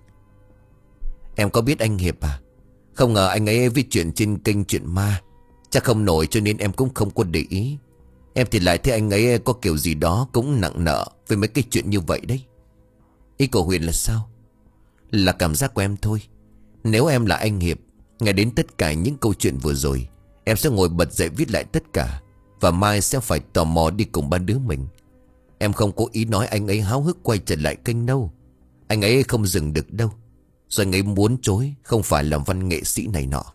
A: Em có biết anh Hiệp à? Không ngờ anh ấy viết chuyện trên kênh Chuyện Ma. Chắc không nổi cho nên em cũng không có để ý. Em thì lại thấy anh ấy có kiểu gì đó cũng nặng nợ với mấy cái chuyện như vậy đấy. Ý của Huyền là sao? Là cảm giác của em thôi. Nếu em là anh Hiệp, nghe đến tất cả những câu chuyện vừa rồi, em sẽ ngồi bật dậy viết lại tất cả. Và mai sẽ phải tò mò đi cùng ba đứa mình. Em không có ý nói anh ấy háo hức quay trở lại kênh đâu. Anh ấy không dừng được đâu. Rồi anh ấy muốn chối, không phải là văn nghệ sĩ này nọ.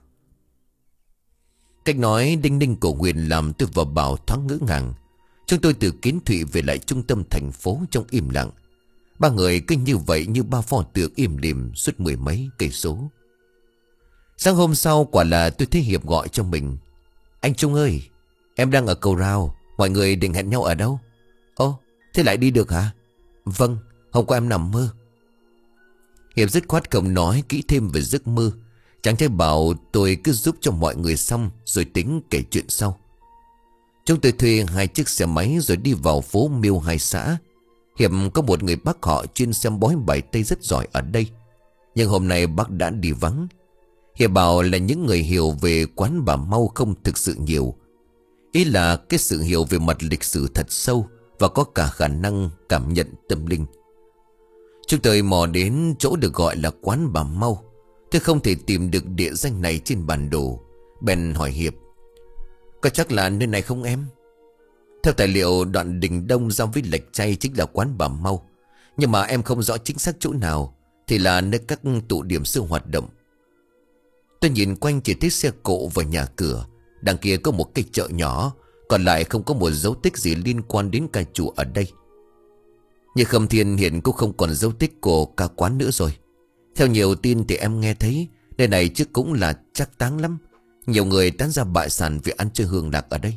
A: Cách nói đinh ninh của Huyền làm tôi và Bảo thoáng ngỡ ngàng. Chúng tôi từ Kiến Thụy về lại trung tâm thành phố trong im lặng. Ba người cứ như vậy, như ba pho tượng im lìm suốt mười mấy cây số. Sáng hôm sau quả là tôi thấy Hiệp gọi cho mình. Anh Trung ơi, em đang ở cầu Rao. Mọi người định hẹn nhau ở đâu? Ồ, thế lại đi được hả? Vâng, hôm qua em nằm mơ. Hiệp dứt khoát không nói kỹ thêm về giấc mơ. Chàng trai bảo tôi cứ giúp cho mọi người xong rồi tính kể chuyện sau. Chúng tôi thuê hai chiếc xe máy rồi đi vào phố Miêu Hai xã. Hiệp có một người bác họ chuyên xem bói bài tây rất giỏi ở đây. Nhưng hôm nay bác đã đi vắng. Hiệp bảo là những người hiểu về quán bà Mau không thực sự nhiều. Ý là cái sự hiểu về mặt lịch sử thật sâu và có cả khả năng cảm nhận tâm linh. Chúng tôi mò đến chỗ được gọi là quán bà Mau. Tôi không thể tìm được địa danh này trên bản đồ. Bèn hỏi Hiệp, có chắc là nơi này không em? Theo tài liệu, đoạn Đình Đông giao với Lạch Tray chính là quán bà Mau. Nhưng mà em không rõ chính xác chỗ nào. Thì là nơi các tụ điểm xưa hoạt động. Tôi nhìn quanh chỉ thấy xe cộ và nhà cửa. Đằng kia có một cái chợ nhỏ. Còn lại không có một dấu tích gì liên quan đến ca chủ ở đây. Như Khâm Thiên hiện cũng không còn dấu tích của ca quán nữa rồi. Theo nhiều tin thì em nghe thấy nơi này trước cũng là trác táng lắm. Nhiều người tán ra bại sản vì ăn chơi hương lạc ở đây.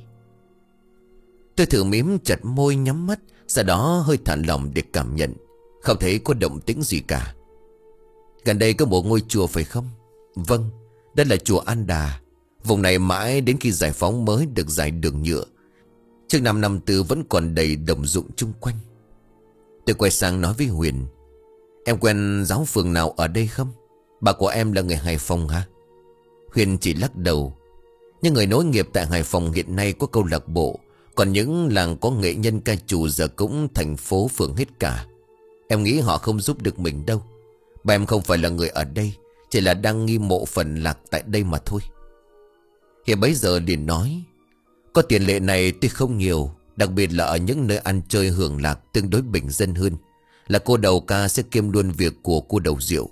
A: Tôi thử mím chặt môi nhắm mắt, sau đó hơi thả lỏng để cảm nhận. Không thấy có động tĩnh gì cả. Gần đây có một ngôi chùa phải không? Vâng, đây là chùa An Đà. Vùng này mãi đến khi giải phóng mới được giải đường nhựa. Trước năm năm tư vẫn còn đầy đồng ruộng chung quanh. Tôi quay sang nói với Huyền, em quen giáo phường nào ở đây không? Bà của em là người Hải Phòng hả? Huyền chỉ lắc đầu. Nhưng người nối nghiệp tại Hải Phòng hiện nay có câu lạc bộ. Còn những làng có nghệ nhân ca trù giờ cũng thành phố phường hết cả. Em nghĩ họ không giúp được mình đâu. Bà em không phải là người ở đây, chỉ là đang nghi mộ phần lạc tại đây mà thôi. Hiệp bấy giờ liền nói, có tiền lệ này tuy không nhiều, đặc biệt là ở những nơi ăn chơi hưởng lạc tương đối bình dân hơn, là cô đầu ca sẽ kiêm luôn việc của cô đầu rượu.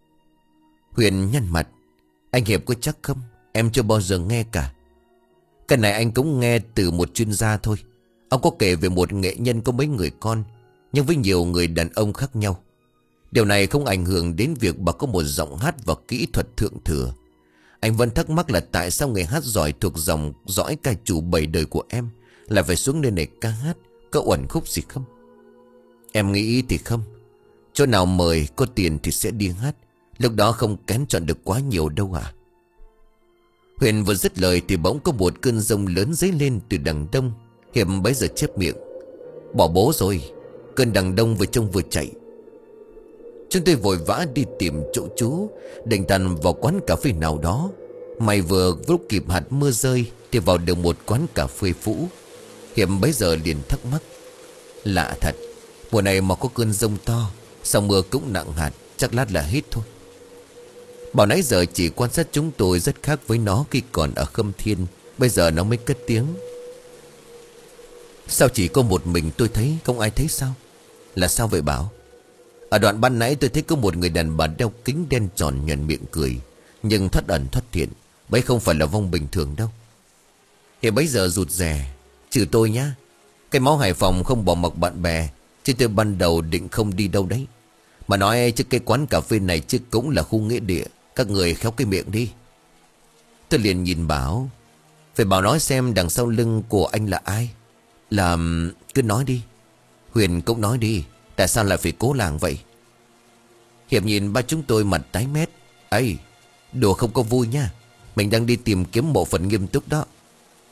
A: Huyền nhăn mặt, anh Hiệp có chắc không? Em chưa bao giờ nghe cả. Cái này anh cũng nghe từ một chuyên gia thôi. Ông có kể về một nghệ nhân có mấy người con, nhưng với nhiều người đàn ông khác nhau. Điều này không ảnh hưởng đến việc bà có một giọng hát và kỹ thuật thượng thừa. Anh vẫn thắc mắc là tại sao người hát giỏi thuộc dòng dõi ca chủ bảy đời của em lại phải xuống nơi này ca hát. Có uẩn khúc gì không? Em nghĩ thì không. Chỗ nào mời có tiền thì sẽ đi hát. Lúc đó không kén chọn được quá nhiều đâu à. Huyền vừa dứt lời thì bỗng có một cơn giông lớn dấy lên từ đằng đông. Hiệp bấy giờ chép miệng, bỏ bố rồi. Cơn đằng đông vừa trông vừa chạy. Chúng tôi vội vã đi tìm chỗ trú, định tàn vào quán cà phê nào đó. May vừa lúc kịp hạt mưa rơi thì vào được một quán cà phê phũ. Hiệp bấy giờ liền thắc mắc, lạ thật, mùa này mà có cơn giông to, sao mưa cũng nặng hạt, chắc lát là hết thôi. Bảo nãy giờ chỉ quan sát chúng tôi rất khác với nó khi còn ở Khâm Thiên. Bây giờ nó mới cất tiếng, sao chỉ có một mình tôi thấy, không ai thấy sao? Là sao vậy Bảo? Ở đoạn ban nãy tôi thấy có một người đàn bà đeo kính đen tròn nhuận miệng cười, nhưng thoát ẩn thoát hiện. Bấy không phải là vong bình thường đâu. Thì bấy giờ rụt rè, trừ tôi nhá. Cái máu Hải Phòng không bỏ mặc bạn bè, chứ tôi ban đầu định không đi đâu đấy. Mà nói chứ cái quán cà phê này chứ cũng là khu nghĩa địa. Các người khéo cái miệng đi. Tôi liền nhìn Bảo, phải Bảo nói xem đằng sau lưng của anh là ai. Là... cứ nói đi. Huyền cũng nói đi, tại sao lại phải cố làng vậy? Hiệp nhìn ba chúng tôi mặt tái mét. Ây, đùa không có vui nha. Mình đang đi tìm kiếm bộ phận nghiêm túc đó.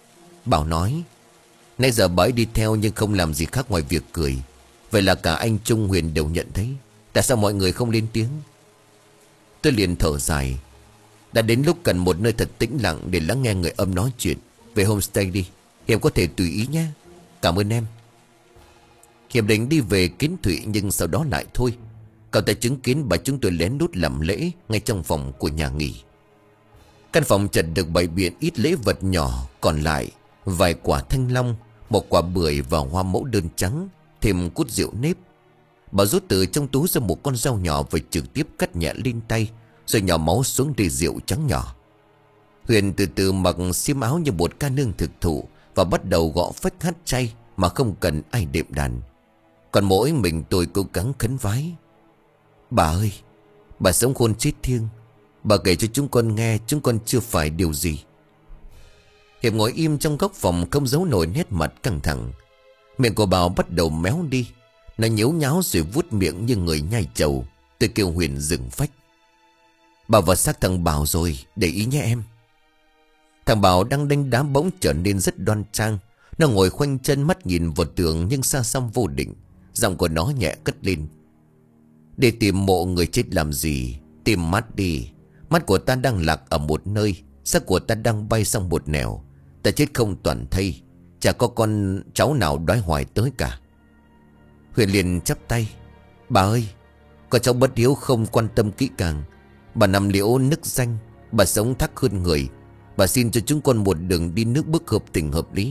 A: Bảo nói: Nãy giờ bà ấy đi theo nhưng không làm gì khác ngoài việc cười. Vậy là cả anh Trung, Huyền đều nhận thấy. Tại sao mọi người không lên tiếng? Tôi liền thở dài. Đã đến lúc cần một nơi thật tĩnh lặng để lắng nghe người âm nói chuyện. Về homestay đi, Hiệp có thể tùy ý nhé. Cảm ơn em. Hiệp định đi về kiến Thụy, nhưng sau đó lại thôi. Cậu ta chứng kiến bà chúng tôi lén lút làm lễ ngay trong phòng của nhà nghỉ. Căn phòng chật được bày biện ít lễ vật nhỏ, còn lại vài quả thanh long, một quả bưởi và hoa mẫu đơn trắng, thêm cút rượu nếp. Bà rút từ trong túi ra một con dao nhỏ và trực tiếp cắt nhẹ lên tay, rồi nhỏ máu xuống ly rượu trắng nhỏ. Huyền từ từ mặc xiêm áo như một ca nương thực thụ và bắt đầu gõ phách hát chay mà không cần ai đệm đàn. Còn mỗi mình tôi cố gắng khấn vái. Bà ơi, bà sống khôn chết thiêng, bà kể cho chúng con nghe chúng con chưa phải điều gì. Hiệp ngồi im trong góc phòng không giấu nổi nét mặt căng thẳng. Miệng của Bảo bắt đầu méo đi. Nó nhếu nháo rồi vuốt miệng như người nhai trầu. Tôi kêu Huyền dừng phách. Bảo vào xác thằng Bảo rồi, để ý nhé em. Thằng Bảo đang đánh đá bỗng trở nên rất đoan trang. Nó ngồi khoanh chân mắt nhìn vào tường nhưng xa xăm vô định. Giọng của nó nhẹ cất lên. Để tìm mộ người chết làm gì? Tìm mắt đi. Mắt của ta đang lạc ở một nơi, xác của ta đang bay sang một nẻo. Ta chết không toàn thây, chả có con cháu nào đói hoài tới cả. Huyền liền chắp tay. Bà ơi, con cháu bất hiếu không quan tâm kỹ càng. Bà nằm liễu nức danh, bà sống thắc hơn người. Bà xin cho chúng con một đường đi nước bước hợp tình hợp lý.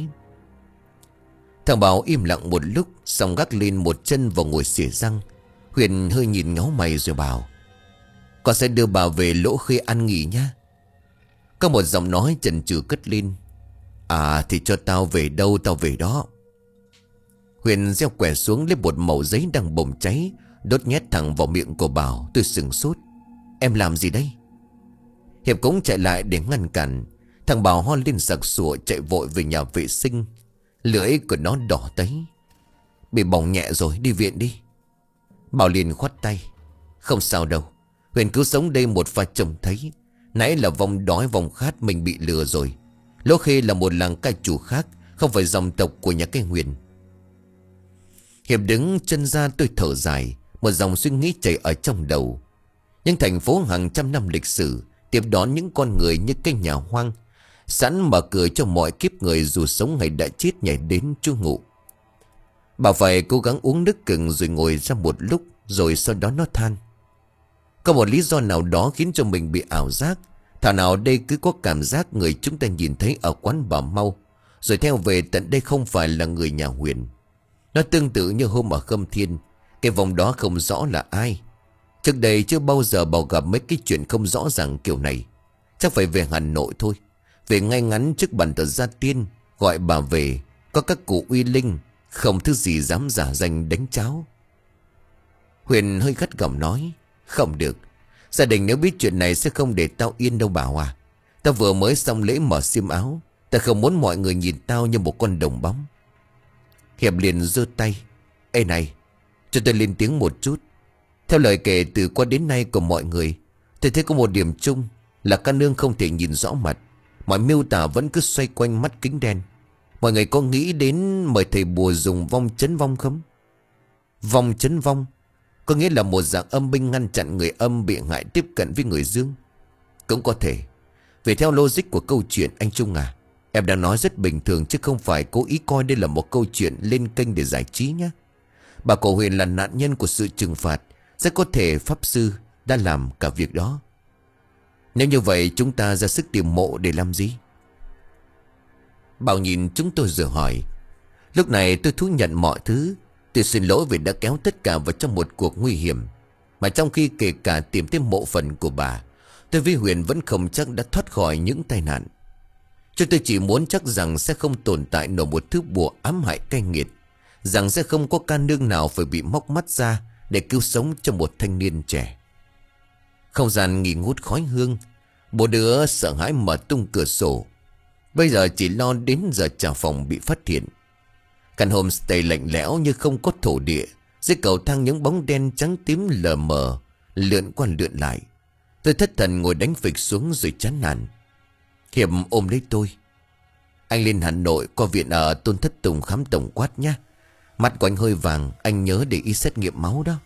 A: Thằng Bảo im lặng một lúc, xong gác lên một chân vào ngồi xỉa răng. Huyền hơi nhìn ngó mày rồi bảo: Con sẽ đưa bà về Lỗ Khê ăn nghỉ nhá. Có một giọng nói chần chừ cất lên: À thì cho tao về đâu tao về đó. Huyền gieo quẻ xuống lấy một mẩu giấy đang bùng cháy, đốt nhét thẳng vào miệng của Bảo. Tôi sửng sốt. Em làm gì đây? Hiệp cũng chạy lại để ngăn cản. Thằng Bảo ho lên sặc sụa chạy vội về nhà vệ sinh. Lưỡi của nó đỏ tấy. Bị bỏng nhẹ rồi, đi viện đi. Bảo liền khoát tay. Không sao đâu, Huyền cứu sống đây một pha trông thấy. Nãy là vong đói vong khát, mình bị lừa rồi. Lỗ Khê là một làng ca chủ khác, không phải dòng tộc của nhà cái Huyền. Hiệp đứng chân ra, tôi thở dài. Một dòng suy nghĩ chảy ở trong đầu. Những thành phố hàng trăm năm lịch sử tiếp đón những con người như cái nhà hoang, sẵn mở cửa cho mọi kiếp người dù sống hay đã chết nhảy đến trú ngụ. Bà phải cố gắng uống nước cừng rồi ngồi ra một lúc. Rồi sau đó nó than: Có một lý do nào đó khiến cho mình bị ảo giác. Thảo nào đây cứ có cảm giác người chúng ta nhìn thấy ở quán bà Mau, rồi theo về tận đây không phải là người nhà Huyền. Nó tương tự như hôm ở Khâm Thiên. Cái vòng đó không rõ là ai. Trước đây chưa bao giờ Bảo gặp mấy cái chuyện không rõ ràng kiểu này. Chắc phải về Hà Nội thôi. Về ngay ngắn trước bàn thờ gia tiên, gọi bà về. Có các cụ uy linh, không thứ gì dám giả danh đánh cháo. Huyền hơi gắt gỏng nói: Không được, gia đình nếu biết chuyện này sẽ không để tao yên đâu Bảo à. Tao vừa mới xong lễ mở xiêm áo. Tao không muốn mọi người nhìn tao như một con đồng bóng. Hiệp liền giơ tay: Ê này, cho tôi lên tiếng một chút. Theo lời kể từ qua đến nay của mọi người, tôi thấy có một điểm chung là ca nương không thể nhìn rõ mặt. Mọi miêu tả vẫn cứ xoay quanh mắt kính đen. Mọi người có nghĩ đến mời thầy bùa dùng vong chấn vong không? Vong chấn vong có nghĩa là một dạng âm binh ngăn chặn người âm bị hại tiếp cận với người dương. Cũng có thể. Vì theo logic của câu chuyện, anh Trung à, em đang nói rất bình thường chứ không phải cố ý coi đây là một câu chuyện lên kênh để giải trí nhé. Bà cổ Huyền là nạn nhân của sự trừng phạt. Rất có thể pháp sư đã làm cả việc đó. Nếu như vậy chúng ta ra sức tìm mộ để làm gì? Bảo nhìn chúng tôi rồi hỏi. Lúc này tôi thú nhận mọi thứ. Tôi xin lỗi vì đã kéo tất cả vào trong một cuộc nguy hiểm. Mà trong khi kể cả tìm thêm mộ phần của bà, tôi với Huyền vẫn không chắc đã thoát khỏi những tai nạn. Chúng tôi chỉ muốn chắc rằng sẽ không tồn tại nổi một thứ bùa ám hại cay nghiệt, rằng sẽ không có ca nương nào phải bị móc mắt ra để cứu sống cho một thanh niên trẻ. Không gian nghi ngút khói hương. Bố đứa sợ hãi mở tung cửa sổ. Bây giờ chỉ lo đến giờ trả phòng bị phát hiện. Căn homestay lạnh lẽo như không có thổ địa. Dưới cầu thang những bóng đen trắng tím lờ mờ lượn qua lượn lại. Tôi thất thần ngồi đánh phịch xuống rồi chán nản. Hiệp ôm lấy tôi. Anh lên Hà Nội qua viện ở Tôn Thất Tùng khám tổng quát nhé. Mắt của anh hơi vàng, anh nhớ để y xét nghiệm máu đó.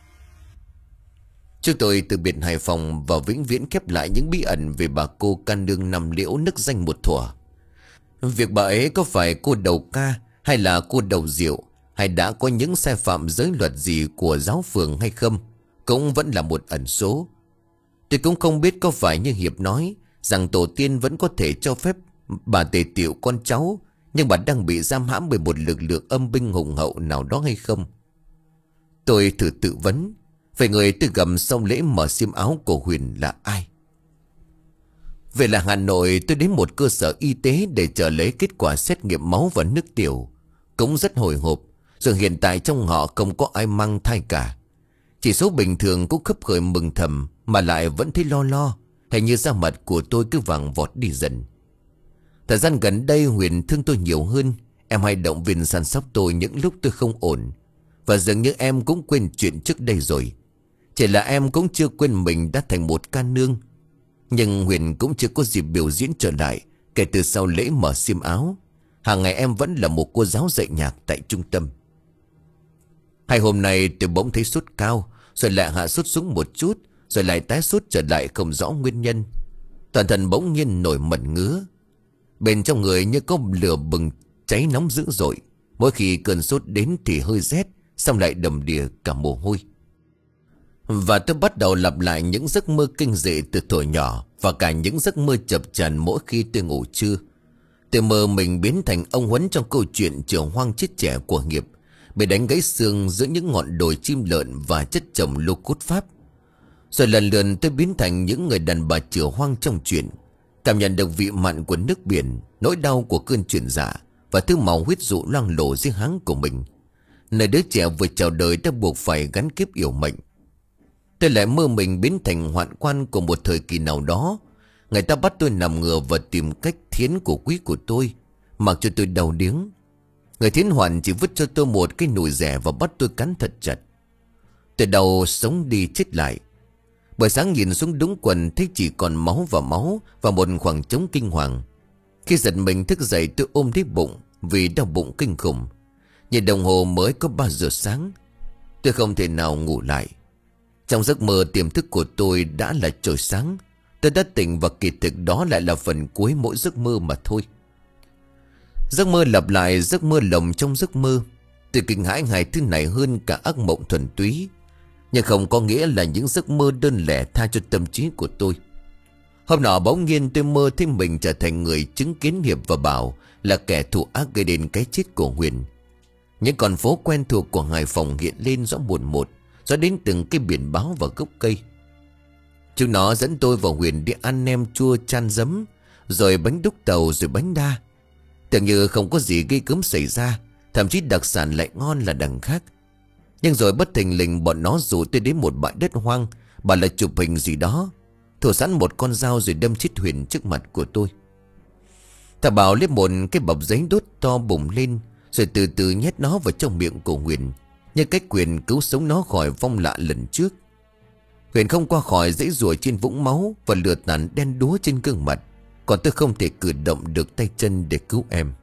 A: Chúng tôi từ biệt Hải Phòng và vĩnh viễn khép lại những bí ẩn về bà cô can nương nằm liễu nức danh một thuở. Việc bà ấy có phải cô đầu ca hay là cô đầu rượu, hay đã có những sai phạm giới luật gì của giáo phường hay không, cũng vẫn là một ẩn số. Tôi cũng không biết có phải như Hiệp nói rằng tổ tiên vẫn có thể cho phép bà tề tiệu con cháu, nhưng bà đang bị giam hãm bởi một lực lượng âm binh hùng hậu nào đó hay không. Tôi thử tự vấn, vậy người tôi gặp sau lễ mở xiêm áo của Huyền là ai? Về là Hà Nội, tôi đến một cơ sở y tế để chờ lấy kết quả xét nghiệm máu và nước tiểu. Cũng rất hồi hộp, rồi hiện tại trong họ không có ai mang thai cả. Chỉ số bình thường cũng khấp khởi mừng thầm, mà lại vẫn thấy lo lo, hình như da mặt của tôi cứ vàng vọt đi dần. Thời gian gần đây Huyền thương tôi nhiều hơn. Em hay động viên săn sóc tôi những lúc tôi không ổn, và dường như em cũng quên chuyện trước đây rồi. Chỉ là em cũng chưa quên mình đã thành một ca nương. Nhưng Huyền cũng chưa có dịp biểu diễn trở lại kể từ sau lễ mở xiêm áo. Hàng ngày em vẫn là một cô giáo dạy nhạc tại trung tâm. Hai hôm nay tôi bỗng thấy sốt cao, rồi lại hạ sốt xuống một chút, rồi lại tái sốt trở lại không rõ nguyên nhân. Toàn thân bỗng nhiên nổi mẩn ngứa. Bên trong người như có lửa bừng cháy nóng dữ dội. Mỗi khi cơn sốt đến thì hơi rét, xong lại đầm đìa cả mồ hôi. Và tôi bắt đầu lặp lại những giấc mơ kinh dị từ thuở nhỏ, và cả những giấc mơ chập chờn mỗi khi tôi ngủ trưa. Tôi mơ mình biến thành ông Huấn trong câu chuyện Trường Hoang chết trẻ của Nghiệp, bị đánh gãy xương giữa những ngọn đồi chim lợn và chất chồng lô cốt pháp. Rồi lần lượt tôi biến thành những người đàn bà Chửa Hoang trong chuyện, cảm nhận được vị mặn của nước biển, nỗi đau của cơn chuyển dạ, và thứ màu huyết dụ loang lổ dưới háng của mình, nơi đứa trẻ vừa chào đời đã buộc phải gắn kiếp yểu mệnh. Tôi lại mơ mình biến thành hoạn quan của một thời kỳ nào đó. Người ta bắt tôi nằm ngửa và tìm cách thiến của quý của tôi, mặc cho tôi đau điếng. Người thiến hoàn chỉ vứt cho tôi một cái nồi rẻ và bắt tôi cắn thật chặt. Tôi đau sống đi chết lại. Buổi sáng nhìn xuống đúng quần thấy chỉ còn máu và máu và một khoảng trống kinh hoàng. Khi giật mình thức dậy tôi ôm thấy bụng vì đau bụng kinh khủng. Nhìn đồng hồ mới có ba giờ sáng. Tôi không thể nào ngủ lại. Trong giấc mơ tiềm thức của tôi đã là trời sáng. Tôi đã tỉnh và kỳ thực đó lại là phần cuối mỗi giấc mơ mà thôi. Giấc mơ lặp lại giấc mơ lồng trong giấc mơ. Tôi kinh hãi ngày thứ này hơn cả ác mộng thuần túy. Nhưng không có nghĩa là những giấc mơ đơn lẻ tha cho tâm trí của tôi. Hôm nọ bỗng nhiên tôi mơ thấy mình trở thành người chứng kiến Hiệp và Bảo là kẻ thù ác gây đến cái chết của Huyền. Những con phố quen thuộc của Hải Phòng hiện lên rõ một một, rõ đến từng cái biển báo và gốc cây. Chúng nó dẫn tôi và Huyền đi ăn nem chua chan giấm, rồi bánh đúc tàu, rồi bánh đa. Tưởng như không có gì gây cớm xảy ra, thậm chí đặc sản lại ngon là đằng khác. Nhưng rồi bất thình lình bọn nó rủ tôi đến một bãi đất hoang, bảo là chụp hình gì đó, thủ sẵn một con dao rồi đâm chết Huyền trước mặt của tôi. Thằng Bảo lấy một cái bọc giấy đốt to bùng lên, rồi từ từ nhét nó vào trong miệng của Huyền, như cách Huyền cứu sống nó khỏi vong lạ lần trước. Huyền không qua khỏi dãy rùa trên vũng máu và lửa tàn đen đúa trên gương mặt, còn tôi không thể cử động được tay chân để cứu em.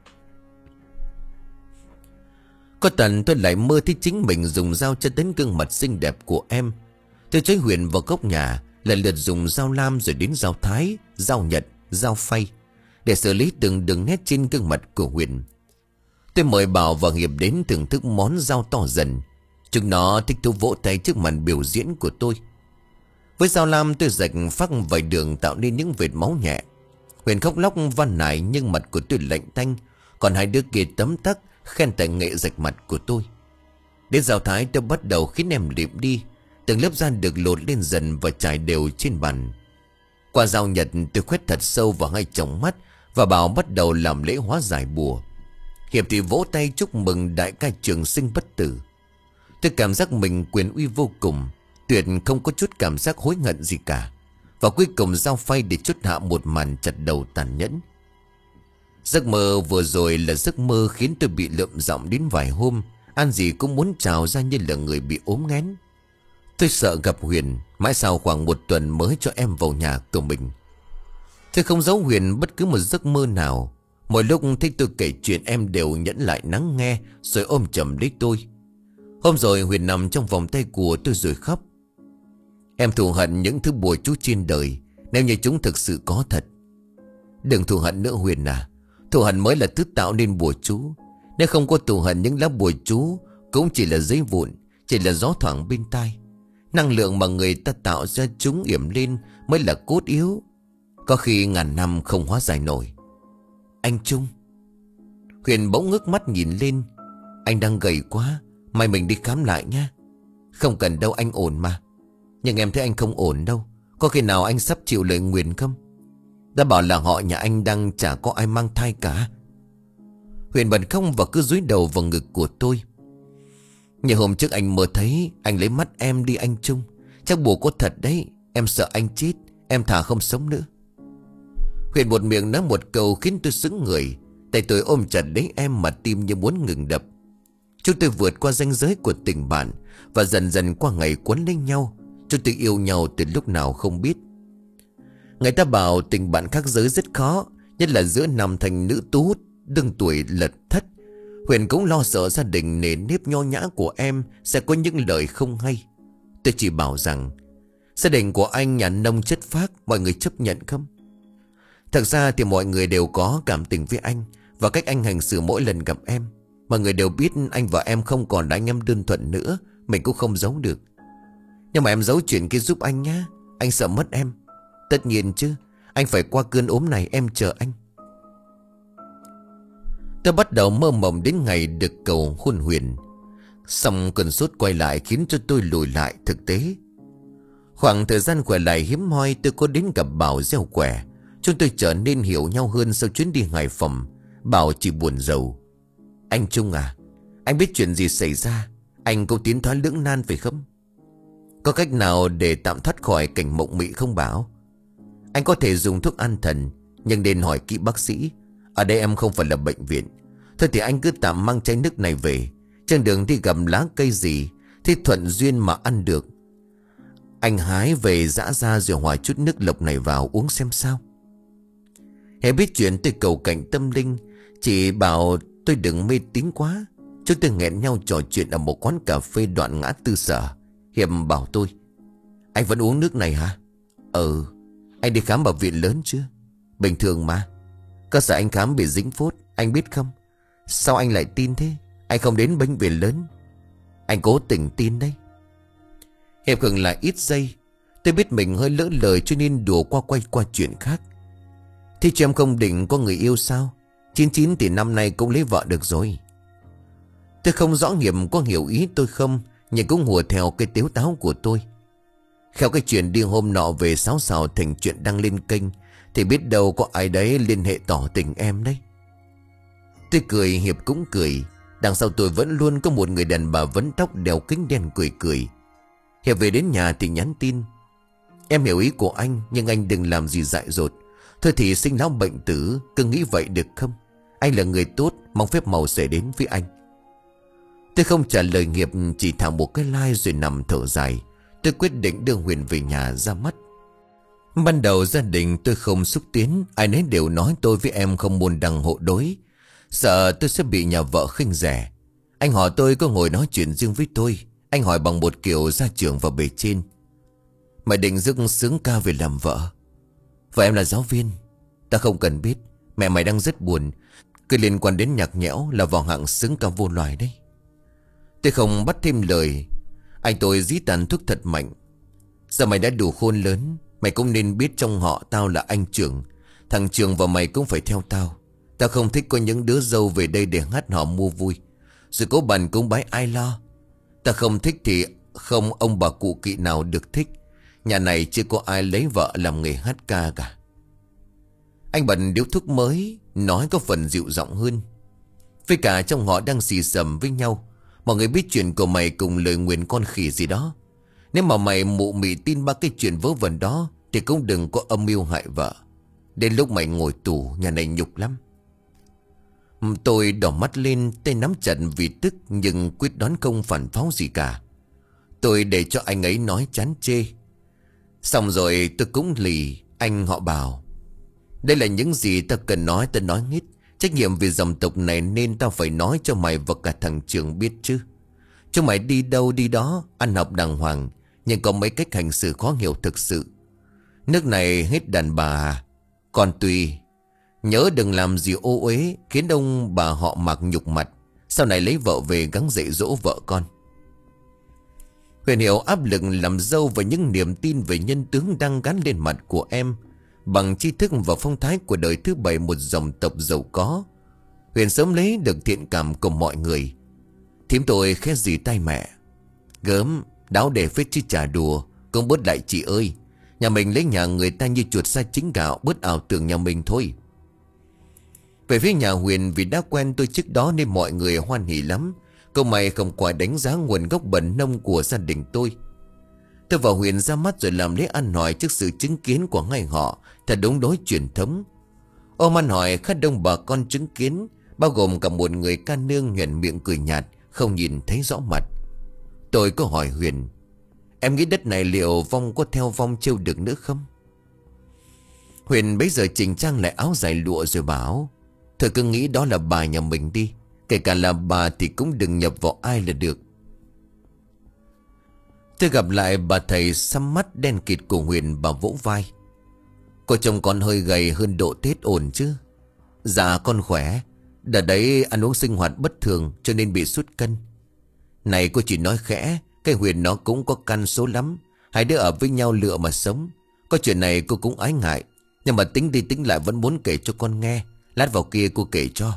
A: Có tần tôi lại mơ thấy chính mình dùng dao cho đến gương mặt xinh đẹp của em. Tôi chơi Huyền vào góc nhà, lần lượt dùng dao lam rồi đến dao thái, dao nhật, dao phay để xử lý từng đường nét trên gương mặt của Huyền. Tôi mời Bảo và Hiệp đến thưởng thức món dao to dần. Chúng nó thích thú vỗ tay trước màn biểu diễn của tôi. Với dao lam tôi rạch phác vài đường tạo nên những vệt máu nhẹ. Huyền khóc lóc van nài nhưng mặt của tôi lạnh tanh, còn hai đứa kia tấm tắc khen tài nghệ rạch mặt của tôi. Đến dao thái tôi bắt đầu khiến em liệm đi. Từng lớp da được lột lên dần và trải đều trên bàn. Qua dao nhật tôi khoét thật sâu vào hai tròng mắt, và Bảo bắt đầu làm lễ hóa giải bùa. Hiệp thì vỗ tay chúc mừng đại ca trường sinh bất tử. Tôi cảm giác mình quyền uy vô cùng, tuyệt không có chút cảm giác hối hận gì cả. Và cuối cùng dao phay để chốt hạ một màn chặt đầu tàn nhẫn. Giấc mơ vừa rồi là giấc mơ khiến tôi bị lượm giọng đến vài hôm. Ăn gì cũng muốn trào ra như là người bị ốm nghén. Tôi sợ gặp Huyền, mãi sau khoảng một tuần mới cho em vào nhà của mình. Tôi không giấu Huyền bất cứ một giấc mơ nào. Mỗi lúc thích tôi kể chuyện em đều nhẫn lại lắng nghe, rồi ôm chầm lấy tôi. Hôm rồi Huyền nằm trong vòng tay của tôi rồi khóc. Em thù hận những thứ bùa chú trên đời, nếu như chúng thực sự có thật. Đừng thù hận nữa Huyền à. Thù hận mới là thứ tạo nên bùa chú. Nếu không có thù hận, những lá bùa chú cũng chỉ là giấy vụn, chỉ là gió thoảng bên tai. Năng lượng mà người ta tạo ra chúng yểm lên mới là cốt yếu, có khi ngàn năm không hóa giải nổi. Anh Trung. Huyền bỗng ngước mắt nhìn lên. Anh đang gầy quá, mai mình đi khám lại nha. Không cần đâu, anh ổn mà. Nhưng em thấy anh không ổn đâu. Có khi nào anh sắp chịu lời nguyền không? Đã bảo là họ nhà anh đang chả có ai mang thai cả. Huyền bật không và cứ dúi đầu vào ngực của tôi. Như hôm trước anh mơ thấy anh lấy mắt em đi anh Trung. Chắc bùa có thật đấy. Em sợ anh chết, em thà không sống nữa. Huyền một miệng nói một câu khiến tôi sững người. Tay tôi ôm chặt lấy em mà tim như muốn ngừng đập. Chúng tôi vượt qua ranh giới của tình bạn, và dần dần qua ngày quấn lấy nhau. Chúng tôi yêu nhau từ lúc nào không biết. Người ta bảo tình bạn khác giới rất khó, nhất là giữa nam thành nữ tú đương tuổi lật thất. Huyền cũng lo sợ gia đình nề nếp nho nhã của em sẽ có những lời không hay. Tôi chỉ bảo rằng gia đình của anh nhà nông chất phác, mọi người chấp nhận không? Thật ra thì mọi người đều có cảm tình với anh, và cách anh hành xử mỗi lần gặp em. Mọi người đều biết anh và em không còn là anh em đơn thuần nữa. Mình cũng không giấu được. Nhưng mà em giấu chuyện kia giúp anh nhá. Anh sợ mất em. Tất nhiên chứ. Anh phải qua cơn ốm này, em chờ anh. Tôi bắt đầu mơ mộng đến ngày được cầu hôn Huyền. Xong cơn sốt quay lại khiến cho tôi lùi lại thực tế. Khoảng thời gian khỏe lại hiếm hoi, tôi có đến gặp Bảo gieo quẻ. Chúng tôi trở nên hiểu nhau hơn sau chuyến đi Hải Phòng. Bảo chỉ buồn rầu. Anh Trung à, anh biết chuyện gì xảy ra. Anh cũng tiến thoái lưỡng nan phải không? Có cách nào để tạm thoát khỏi cảnh mộng mị không Bảo? Anh có thể dùng thuốc an thần, nhưng nên hỏi kỹ bác sĩ. Ở đây em không phải là bệnh viện. Thôi thì anh cứ tạm mang chai nước này về. Trên đường đi gặp lá cây gì thì thuận duyên mà ăn được, anh hái về giã ra rồi hòa chút nước lộc này vào uống xem sao. Hễ biết chuyện tôi cầu cạnh tâm linh, chỉ bảo tôi đừng mê tín quá. Chúng tôi hẹn nhau trò chuyện ở một quán cà phê đoạn ngã tư Sở. Hiệp bảo tôi: anh vẫn uống nước này hả? Ừ. Anh đi khám ở viện lớn chưa? Bình thường mà. Cơ sở anh khám bị dính phốt, anh biết không? Sao anh lại tin thế? Anh không đến bệnh viện lớn. Anh cố tình tin đấy. Hiệp khựng lại ít giây. Tôi biết mình hơi lỡ lời cho nên đùa qua quay qua chuyện khác. Thế chứ em không định có người yêu sao? chín chín thì năm nay cũng lấy vợ được rồi. Tôi không rõ Hiệp có hiểu ý tôi không, nhưng cũng hùa theo cái tếu táo của tôi. Theo cái chuyện đi hôm nọ về sáo sào thành chuyện đăng lên kênh, thì biết đâu có ai đấy liên hệ tỏ tình em đấy. Tôi cười, Hiệp cũng cười. Đằng sau tôi vẫn luôn có một người đàn bà vấn tóc đeo kính đen cười cười. Hiệp về đến nhà thì nhắn tin: em hiểu ý của anh, nhưng anh đừng làm gì dại dột. Thôi thì sinh lão bệnh tử, cứ nghĩ vậy được không? Anh là người tốt, mong phép màu sẽ đến với anh. Tôi không trả lời Hiệp, chỉ thả một cái like rồi nằm thở dài. Tôi quyết định đưa Huyền về nhà ra mắt. Ban đầu gia đình tôi không xúc tiến. Ai nấy đều nói tôi với em không môn đăng hộ đối, sợ tôi sẽ bị nhà vợ khinh rẻ. Anh hỏi tôi có ngồi nói chuyện riêng với tôi. Anh hỏi bằng một kiểu gia trưởng và bề trên: mày định dưng sướng ca về làm vợ? Vợ em là giáo viên. Ta không cần biết. Mẹ mày đang rất buồn. Cứ liên quan đến nhạc nhẽo là vào hạng sướng ca vô loài đấy. Tôi không bắt thêm lời. Anh tôi dí tàn thuốc thật mạnh. Giờ mày đã đủ khôn lớn, mày cũng nên biết trong họ tao là anh Trường. Thằng Trường và mày cũng phải theo tao. Tao không thích có những đứa dâu về đây để hát họ mua vui, rồi cố bàn cúng bái ai lo. Ta không thích thì không ông bà cụ kỵ nào được thích. Nhà này chưa có ai lấy vợ làm nghề hát ca cả. Anh bật điếu thuốc mới, nói có phần dịu giọng hơn. Với cả trong họ đang xì xầm với nhau. Mọi người biết chuyện của mày cùng lời nguyền con khỉ gì đó. Nếu mà mày mụ mị tin ba cái chuyện vớ vẩn đó, thì cũng đừng có âm mưu hại vợ. Đến lúc mày ngồi tù, nhà này nhục lắm. Tôi đỏ mắt lên, tay nắm chặt vì tức, nhưng quyết đoán không phản pháo gì cả. Tôi để cho anh ấy nói chán chê. Xong rồi tôi cũng lì. Anh họ Bảo: đây là những gì ta cần nói, ta nói hết. Trách nhiệm vì dòng tộc này nên tao phải nói cho mày và cả thằng Trường biết chứ. Chúng mày đi đâu đi đó, ăn học đàng hoàng, nhưng có mấy cách hành xử khó hiểu thực sự. Nước này hết đàn bà à? Còn tùy. Nhớ đừng làm gì ô uế khiến ông bà họ Mạc nhục mặt. Sau này lấy vợ về gắng dạy dỗ vợ con. Huyền hiểu áp lực làm dâu và những niềm tin về nhân tướng đang gắn lên mặt của em. Bằng tri thức và phong thái của đời thứ bảy một dòng tộc giàu có, Huyền sớm lấy được thiện cảm của mọi người. Thím tôi khét gì tay mẹ. Gớm, đáo để phết chứ chả đùa. Cũng bớt lại chị ơi. Nhà mình lấy nhà người ta như chuột sa chính gạo, bớt ảo tưởng nhà mình thôi. Về phía nhà Huyền, vì đã quen tôi trước đó nên mọi người hoan hỉ lắm. Câu mày không quá đánh giá nguồn gốc bẩn nông của gia đình tôi. Tôi và Huyền ra mắt rồi làm lễ ăn hỏi trước sự chứng kiến của ngay họ. Thật đúng đối truyền thống. Ôm ăn hỏi khá đông bà con chứng kiến, bao gồm cả một người ca nương nhoẻn miệng cười nhạt, không nhìn thấy rõ mặt. Tôi có hỏi Huyền, em nghĩ đất này liệu vong có theo vong trêu được nữa không? Huyền bấy giờ chỉnh trang lại áo dài lụa rồi bảo, thôi cứ nghĩ đó là bà nhà mình đi. Kể cả là bà thì cũng đừng nhập vào ai là được. Tôi gặp lại bà thầy xăm mắt đen kịt của Huyền, bà vỗ vai. Cô chồng con hơi gầy hơn độ Tết ổn chứ? Dạ con khỏe. Đợt đấy ăn uống sinh hoạt bất thường cho nên bị sút cân. Này cô chỉ nói khẽ, cái Huyền nó cũng có căn số lắm. Hai đứa ở với nhau lựa mà sống. Có chuyện này cô cũng ái ngại, nhưng mà tính đi tính lại vẫn muốn kể cho con nghe. Lát vào kia cô kể cho.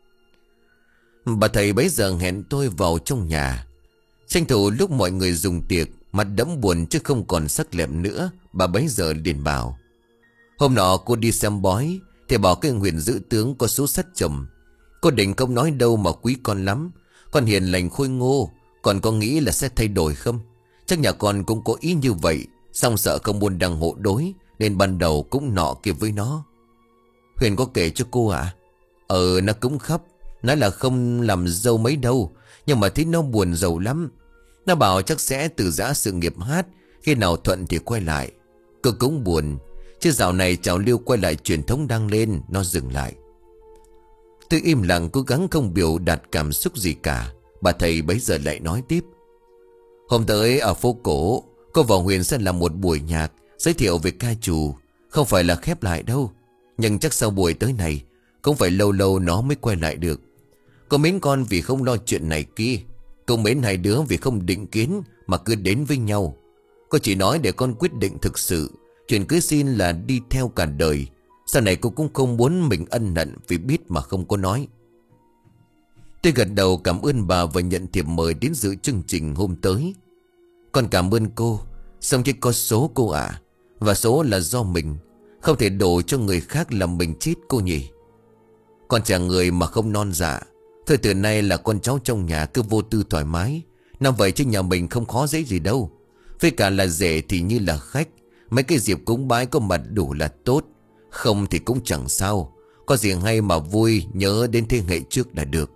A: Bà thầy bấy giờ hẹn tôi vào trong nhà. Tranh thủ lúc mọi người dùng tiệc, mặt đẫm buồn chứ không còn sắc lẹm nữa. Bà bấy giờ liền bảo, hôm nọ cô đi xem bói thì bảo cái Huyền giữ tướng có số sắt chồng. Cô định không nói đâu mà quý con lắm. Con hiền lành khôi ngô, còn có nghĩ là sẽ thay đổi không? Chắc nhà con cũng có ý như vậy, xong sợ không muốn đăng hộ đối nên ban đầu cũng nọ kia với nó. Huyền có kể cho cô ạ? À? Ờ nó cũng khóc. Nói là không làm dâu mấy đâu, nhưng mà thấy nó buồn giàu lắm. Nó bảo chắc sẽ từ giã sự nghiệp hát, khi nào thuận thì quay lại. Cô cũng buồn, chứ dạo này trào lưu quay lại truyền thống đang lên, nó dừng lại. Tôi im lặng cố gắng không biểu đạt cảm xúc gì cả. Bà thầy bấy giờ lại nói tiếp. Hôm tới ở phố cổ, cô và Huyền sẽ làm một buổi nhạc giới thiệu về ca trù. Không phải là khép lại đâu, nhưng chắc sau buổi tới này cũng phải lâu lâu nó mới quay lại được. Cô mến con vì không lo chuyện này kia. Cô mến hai đứa vì không định kiến mà cứ đến với nhau. Cô chỉ nói để con quyết định thực sự. Chuyện cưới xin là đi theo cả đời. Sau này cô cũng không muốn mình ân hận vì biết mà không có nói. Tôi gật đầu cảm ơn bà và nhận thiệp mời đến dự chương trình hôm tới. Con cảm ơn cô. Xong chứ có số cô ạ. À. Và số là do mình. Không thể đổ cho người khác làm mình chết cô nhỉ. Con chả người mà không non dạ. Thôi từ nay là con cháu trong nhà cứ vô tư thoải mái. Năm vậy chứ nhà mình không khó dễ gì đâu. Với cả là rể thì như là khách. Mấy cái dịp cúng bái có mặt đủ là tốt. Không thì cũng chẳng sao. Có gì hay mà vui nhớ đến thế hệ trước là được.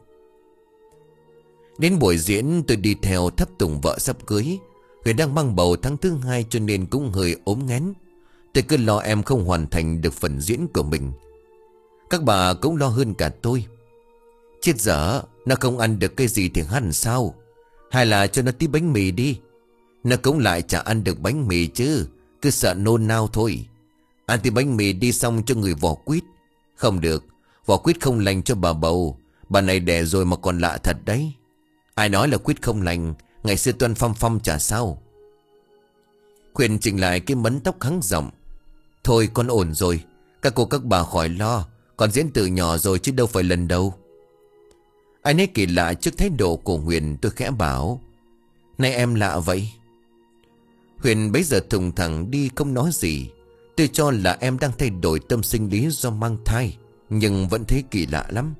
A: Đến buổi diễn tôi đi theo thắp tùng vợ sắp cưới. Huyền đang mang bầu tháng thứ hai cho nên cũng hơi ốm nghén. Tôi cứ lo em không hoàn thành được phần diễn của mình. Các bà cũng lo hơn cả tôi. Chết dở, nó không ăn được cái gì thì hẳn sao? Hay là cho nó tí bánh mì đi. Nó cũng lại chả ăn được bánh mì chứ. Cứ sợ nôn nao thôi. Ăn tí bánh mì đi xong cho người vỏ quýt. Không được, vỏ quýt không lành cho bà bầu. Bà này đẻ rồi mà còn lạ thật đấy. Ai nói là quýt không lành? Ngày xưa Tuân Phong Phong chả sao. Khuyên chỉnh lại cái mấn tóc hắng giọng. Thôi con ổn rồi. Các cô các bà khỏi lo. Con diễn từ nhỏ rồi chứ đâu phải lần đầu. Ai nấy kỳ lạ trước thái độ của Huyền. Tôi khẽ bảo, này em lạ vậy? Huyền bấy giờ thùng thẳng đi không nói gì. Tôi cho là em đang thay đổi tâm sinh lý do mang thai, nhưng vẫn thấy kỳ lạ lắm.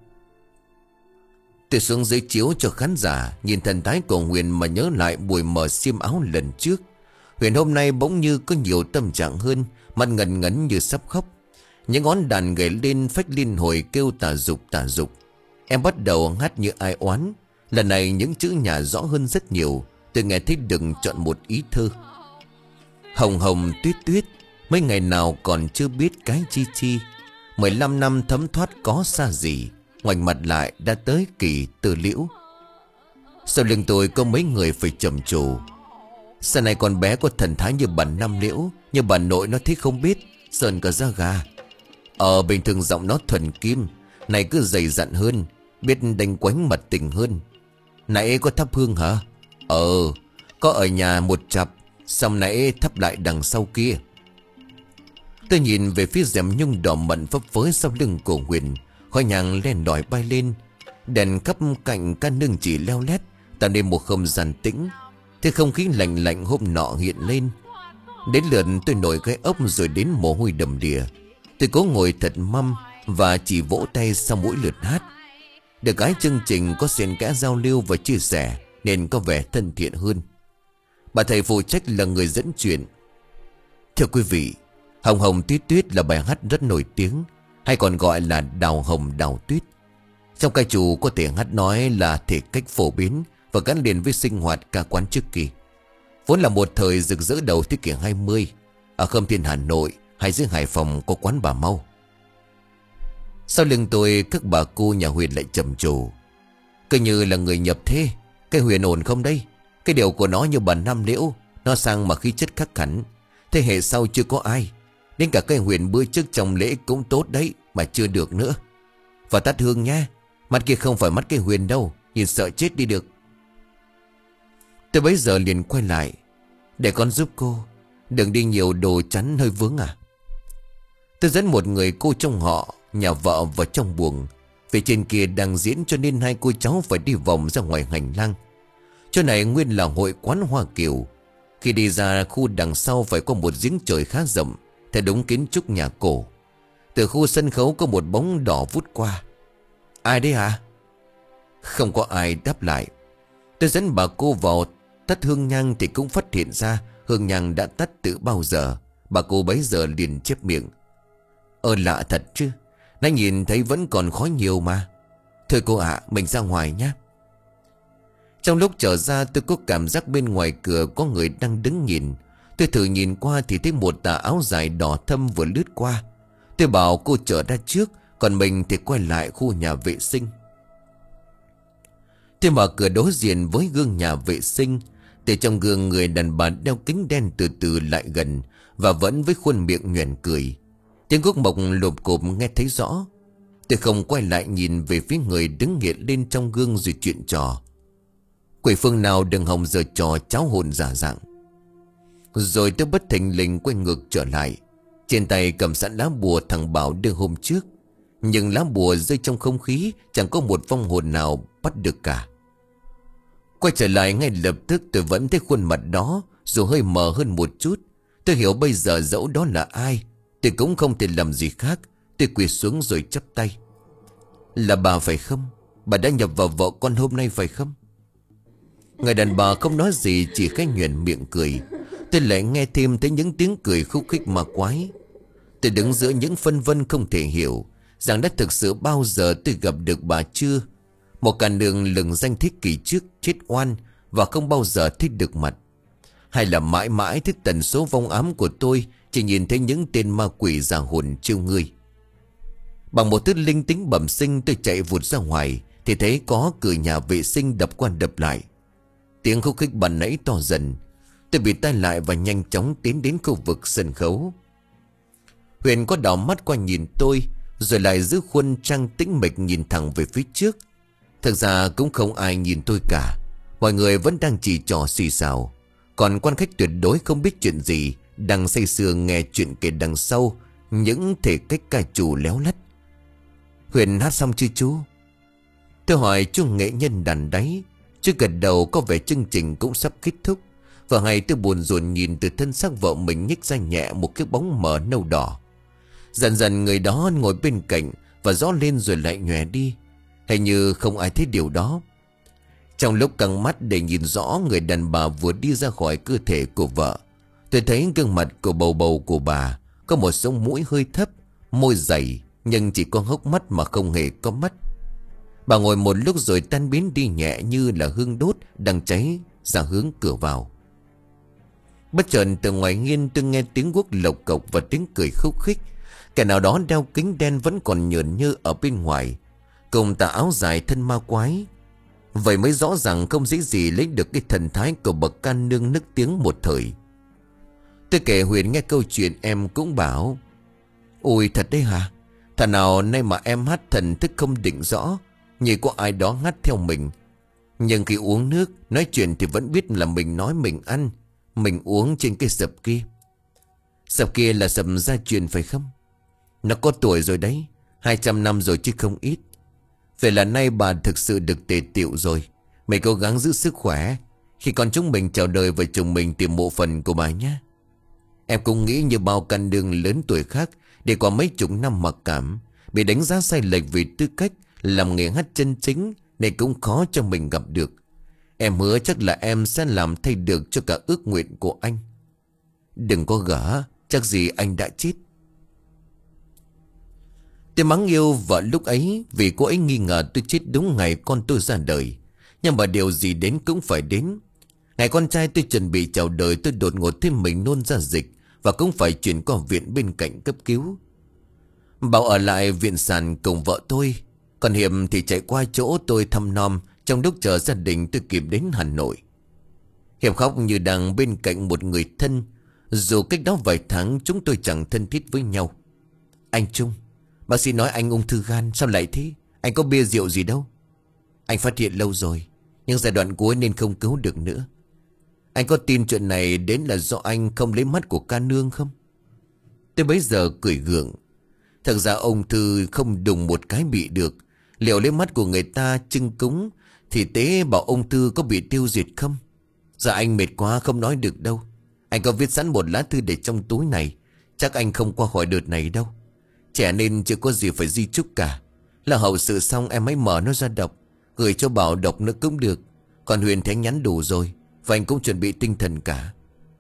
A: Tôi xuống dưới chiếu cho khán giả nhìn thần thái của Huyền mà nhớ lại buổi mở xiêm áo lần trước. Huyền hôm nay bỗng như có nhiều tâm trạng hơn, mặt ngần ngấn như sắp khóc. Những ngón đàn gảy lên phách liên hồi kêu tà dục tà dục. Em bắt đầu hát như ai oán. Lần này những chữ nhà rõ hơn rất nhiều. Tôi nghe thấy đừng chọn một ý thơ. Hồng hồng tuyết tuyết, mấy ngày nào còn chưa biết cái chi chi. Mười lăm năm thấm thoát có xa gì. ngoảnh mặt lại đã tới Kỳ, Tư, Liễu. Sau lưng tôi có mấy người phải trầm trồ. Sau này con bé có thần thái như bà Năm Liễu, nhưng bà nội nó thích không biết, sờn cả da gà. Ở bình thường giọng nó thuần kim, này cứ dày dặn hơn, biết đánh quánh mật tình hơn. Nãy có thắp hương hả? Ờ, có ở nhà một chặp, xong nãy thắp lại đằng sau kia. Tôi nhìn về phía rèm nhung đỏ mận phấp phới sau lưng của Huyền. Khói nhang len lỏi bay lên, đèn khắp cạnh căn nương chỉ leo lét, tạo nên một không gian tĩnh. Thế không khí lạnh lạnh hôm nọ hiện lên. Đến lượt tôi nổi cái ốc rồi đến mồ hôi đầm đìa. Tôi cố ngồi thật măm và chỉ vỗ tay sau mỗi lượt hát. Được cái chương trình có xen kẽ giao lưu và chia sẻ nên có vẻ thân thiện hơn. Bà thầy phụ trách là người dẫn chuyện. Thưa quý vị, Hồng Hồng Tuyết Tuyết là bài hát rất nổi tiếng, hay còn gọi là Đào Hồng Đào Tuyết. Trong ca trù có thể hát nói là thể cách phổ biến và gắn liền với sinh hoạt ca quán trước kỳ. Vốn là một thời rực rỡ đầu thế kỷ hai mươi. Ở Khâm Thiên Hà Nội hay dưới Hải Phòng có quán bà Mau. Sau lưng tôi các bà cô nhà Huyền lại trầm trồ. Cứ như là người nhập thế. Cái Huyền ổn không đây? Cái điều của nó như bà Năm Liễu, nó sang mà khí chất khắc hẳn. Thế hệ sau chưa có ai. Đến cả cái Huyền bữa trước trong lễ cũng tốt đấy, mà chưa được nữa. Và tắt hương nha. Mắt kia không phải mắt cái Huyền đâu, nhìn sợ chết đi được. Tôi bấy giờ liền quay lại. Để con giúp cô, đừng đi nhiều đồ chắn hơi vướng à. Tôi dẫn một người cô trong họ, nhà vợ vào trong buồng. Vì trên kia đang diễn cho nên hai cô cháu phải đi vòng ra ngoài hành lang. Chỗ này nguyên là hội quán Hoa Kiều. Khi đi ra khu đằng sau phải có một giếng trời khá rộng, theo đúng kiến trúc nhà cổ. Từ khu sân khấu có một bóng đỏ vút qua. Ai đấy hả? Không có ai đáp lại. Tôi dẫn bà cô vào tắt hương nhang thì cũng phát hiện ra hương nhang đã tắt từ bao giờ. Bà cô bấy giờ liền chép miệng. Ờ lạ thật chứ, nãy nhìn thấy vẫn còn khói nhiều mà. Thôi cô ạ, mình ra ngoài nhé. Trong lúc trở ra tôi có cảm giác bên ngoài cửa có người đang đứng nhìn. Tôi thử nhìn qua thì thấy một tà áo dài đỏ thâm vừa lướt qua. Tôi bảo cô trở ra trước, còn mình thì quay lại khu nhà vệ sinh. Tôi mở cửa đối diện với gương nhà vệ sinh. Từ trong gương người đàn bà đeo kính đen từ từ lại gần, và vẫn với khuôn miệng nhoẻn cười. Tiếng guốc mộc lộp cộp nghe thấy rõ. Tôi không quay lại nhìn về phía người đứng nghiện lên trong gương rồi chuyện trò. Quỷ phương nào đừng hòng giờ trò cháo hồn giả dạng. Rồi tôi bất thình lình quay ngược trở lại. Trên tay cầm sẵn lá bùa thằng Bảo đưa hôm trước. Nhưng lá bùa rơi trong không khí, chẳng có một vong hồn nào bắt được cả. Quay trở lại ngay lập tức tôi vẫn thấy khuôn mặt đó, dù hơi mờ hơn một chút. Tôi hiểu bây giờ dẫu đó là ai, tôi cũng không thể làm gì khác. Tôi quỳ xuống rồi chắp tay. Là bà phải không? Bà đã nhập vào vợ con hôm nay phải không? Người đàn bà không nói gì, chỉ khẽ nhoẻn miệng cười. Tôi lại nghe thêm thấy những tiếng cười khúc khích ma quái. Tôi đứng giữa những phân vân không thể hiểu rằng đã thực sự bao giờ tôi gặp được bà chưa. Một cả đường lừng danh thế kỷ trước chết oan và không bao giờ thích được mặt. Hay là mãi mãi thích tần số vong ám của tôi chỉ nhìn thấy những tên ma quỷ giả hồn chiêu ngươi. Bằng một thứ linh tính bẩm sinh tôi chạy vụt ra ngoài thì thấy có cửa nhà vệ sinh đập qua đập lại. Tiếng khúc khích ban nãy to dần. Tôi bị tai lại và nhanh chóng tiến đến khu vực sân khấu. Huyền có đảo mắt qua nhìn tôi, rồi lại giữ khuôn trang tĩnh mịch nhìn thẳng về phía trước. Thực ra cũng không ai nhìn tôi cả. Mọi người vẫn đang chỉ trò xì xào. Còn quan khách tuyệt đối không biết chuyện gì, đang say sưa nghe chuyện kể đằng sau những thể cách ca trù léo lắt. Huyền hát xong chưa chú? Tôi hỏi chú nghệ nhân đàn đáy. Chú gật đầu, có vẻ chương trình cũng sắp kết thúc. Và ngày tôi buồn rùn nhìn từ thân xác vợ mình nhích ra nhẹ một cái bóng mờ nâu đỏ. Dần dần người đó ngồi bên cạnh và gió lên rồi lại nhòe đi. Hình như không ai thấy điều đó. Trong lúc căng mắt để nhìn rõ người đàn bà vừa đi ra khỏi cơ thể của vợ, tôi thấy gương mặt của bầu bầu của bà có một sống mũi hơi thấp, môi dày, nhưng chỉ có hốc mắt mà không hề có mắt. Bà ngồi một lúc rồi tan biến đi nhẹ như là hương đốt đang cháy ra hướng cửa vào. Bất chợt từ ngoài hiên tôi nghe tiếng guốc lộc cộc và tiếng cười khúc khích. Kẻ nào đó đeo kính đen vẫn còn nhờn nhơ ở bên ngoài. cùng tà áo dài thân ma quái. Vậy mới rõ ràng không dễ gì lấy được cái thần thái của bậc can nương nức tiếng một thời. Tôi kể Huyền nghe câu chuyện, em cũng bảo: ôi thật đấy hả? Thà nào nay mà em hát thần thức không định rõ, như có ai đó ngắt theo mình. Nhưng khi uống nước, nói chuyện thì vẫn biết là mình nói mình ăn, mình uống trên cái sập kia. Sập kia là sập gia truyền phải không? Nó có tuổi rồi đấy, hai trăm năm rồi chứ không ít. Vậy là nay bà thực sự được tề tựu rồi. Mày cố gắng giữ sức khỏe, khi con chúng mình chào đời vợ chồng mình tìm mộ phần của bà nhé. Em cũng nghĩ như bao can đương lớn tuổi khác, để qua mấy chục năm mặc cảm, bị đánh giá sai lệch vì tư cách làm nghề hát chân chính, nên cũng khó cho mình gặp được. Em hứa chắc là em sẽ làm thay được cho cả ước nguyện của anh. Đừng có gỡ, chắc gì anh đã chết. Tôi mắng yêu vợ lúc ấy vì cô ấy nghi ngờ tôi chết đúng ngày con tôi ra đời. Nhưng mà điều gì đến cũng phải đến. Ngày con trai tôi chuẩn bị chào đời, tôi đột ngột thấy mình nôn ra dịch, và cũng phải chuyển qua viện bên cạnh cấp cứu. Bảo ở lại viện sản cùng vợ tôi, còn Hiệp thì chạy qua chỗ tôi thăm nom. Trong lúc chờ gia đình tôi kịp đến Hà Nội. Hiệp khóc như đang bên cạnh một người thân, dù cách đó vài tháng chúng tôi chẳng thân thiết với nhau. Anh Trung, bác sĩ nói anh ung thư gan, sao lại thế? Anh có bia rượu gì đâu. Anh phát hiện lâu rồi, nhưng giai đoạn cuối nên không cứu được nữa. Anh có tin chuyện này đến là do anh không lấy mắt của ca nương không? Tôi bấy giờ cười gượng. Thật ra ung thư không đùng một cái bị được. Liệu lấy mắt của người ta trưng cúng thì tế bảo ung thư có bị tiêu diệt không? Dạ anh mệt quá không nói được đâu. Anh có viết sẵn một lá thư để trong túi này. Chắc anh không qua khỏi đợt này đâu. Trẻ nên chưa có gì phải di chúc cả. Là hậu sự xong em mới mở nó ra đọc. Gửi cho Bảo đọc nữa cũng được. Còn Huyền thì anh nhắn đủ rồi, và anh cũng chuẩn bị tinh thần cả.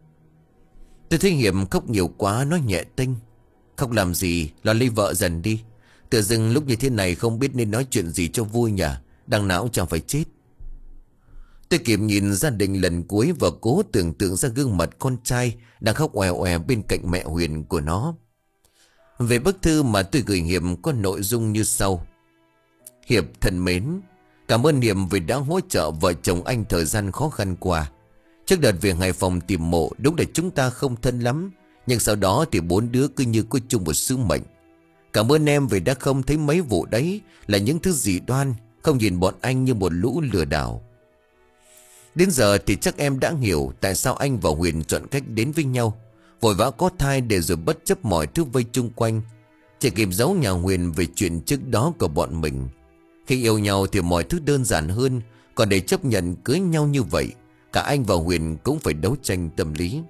A: Tôi thấy Hiệp khóc nhiều quá, nói nhẹ tênh: khóc làm gì, lo lấy vợ dần đi. Tự dưng lúc như thế này không biết nên nói chuyện gì cho vui nhỉ. Đằng não chẳng phải chết. Tôi kịp nhìn gia đình lần cuối và cố tưởng tượng ra gương mặt con trai đang khóc oè oè bên cạnh mẹ Huyền của nó. Về bức thư mà tôi gửi Hiệp có nội dung như sau: Hiệp thân mến, cảm ơn Hiệp vì đã hỗ trợ vợ chồng anh thời gian khó khăn qua. Trước đợt về Hải Phòng tìm mộ, đúng là chúng ta không thân lắm, nhưng sau đó thì bốn đứa cứ như có chung một sứ mệnh. Cảm ơn em vì đã không thấy mấy vụ đấy là những thứ dị đoan, không nhìn bọn anh như một lũ lừa đảo. Đến giờ thì chắc em đã hiểu tại sao anh và Huyền chọn cách đến với nhau, vội vã có thai để rồi bất chấp mọi thứ vây chung quanh, chỉ kịp giấu nhà Huyền về chuyện trước đó của bọn mình. Khi yêu nhau thì mọi thứ đơn giản hơn, còn để chấp nhận cưới nhau như vậy, cả anh và Huyền cũng phải đấu tranh tâm lý.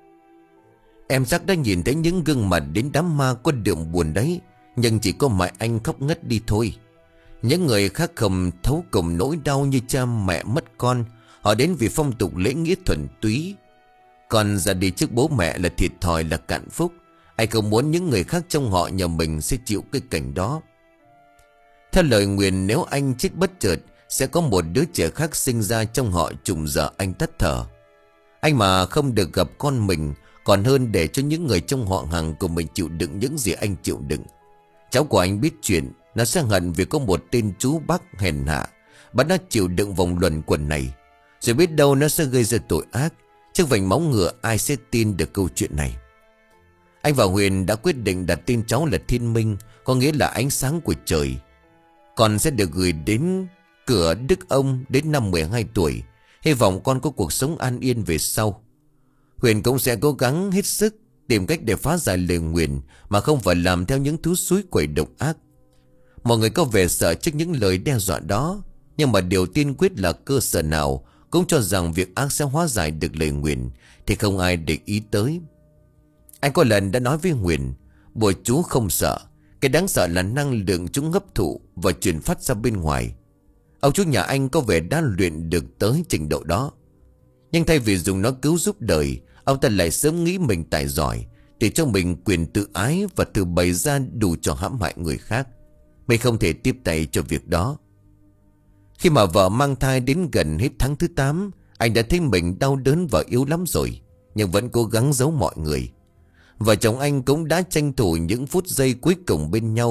A: Em chắc đã nhìn thấy những gương mặt đến đám ma có đượm buồn đấy, nhưng chỉ có mẹ anh khóc ngất đi thôi. Những người khác không thấu cùng nỗi đau như cha mẹ mất con, họ đến vì phong tục lễ nghĩa thuần túy. Còn ra đi trước bố mẹ là thiệt thòi, là cạn phúc. Anh không muốn những người khác trong họ nhà mình sẽ chịu cái cảnh đó. Theo lời nguyền, nếu anh chết bất chợt, sẽ có một đứa trẻ khác sinh ra trong họ trùng giờ anh tắt thở. Anh mà không được gặp con mình, còn hơn để cho những người trong họ hàng của mình chịu đựng những gì anh chịu đựng. Cháu của anh biết chuyện, nó sẽ hận vì có một tên chú bác hèn hạ bắt nó chịu đựng vòng luẩn quẩn này. Rồi biết đâu nó sẽ gây ra tội ác. Trước vành máu ngựa ai sẽ tin được câu chuyện này. Anh và Huyền đã quyết định đặt tên cháu là Thiên Minh, có nghĩa là ánh sáng của trời. Con sẽ được gửi đến cửa Đức ông đến năm mười hai tuổi. Hy vọng con có cuộc sống an yên về sau. Huyền cũng sẽ cố gắng hết sức tìm cách để phá giải lời nguyền, mà không phải làm theo những thứ suối quẩy độc ác. Mọi người có vẻ sợ trước những lời đe dọa đó, nhưng mà điều tiên quyết là cơ sở nào cũng cho rằng việc ác sẽ hóa giải được lời nguyền, thì không ai để ý tới. Anh có lần đã nói với Huyền, bùa chú không sợ, cái đáng sợ là năng lượng chúng hấp thụ và truyền phát ra bên ngoài. Ông chú nhà anh có vẻ đã luyện được tới trình độ đó. Nhưng thay vì dùng nó cứu giúp đời, ông ta lại sớm nghĩ mình tài giỏi, để cho mình quyền tự ái và tự bày ra đủ cho hãm hại người khác. Mình không thể tiếp tay cho việc đó. Khi mà vợ mang thai đến gần hết tháng thứ tám, anh đã thấy mình đau đớn và yếu lắm rồi, nhưng vẫn cố gắng giấu mọi người. Vợ chồng anh cũng đã tranh thủ những phút giây cuối cùng bên nhau,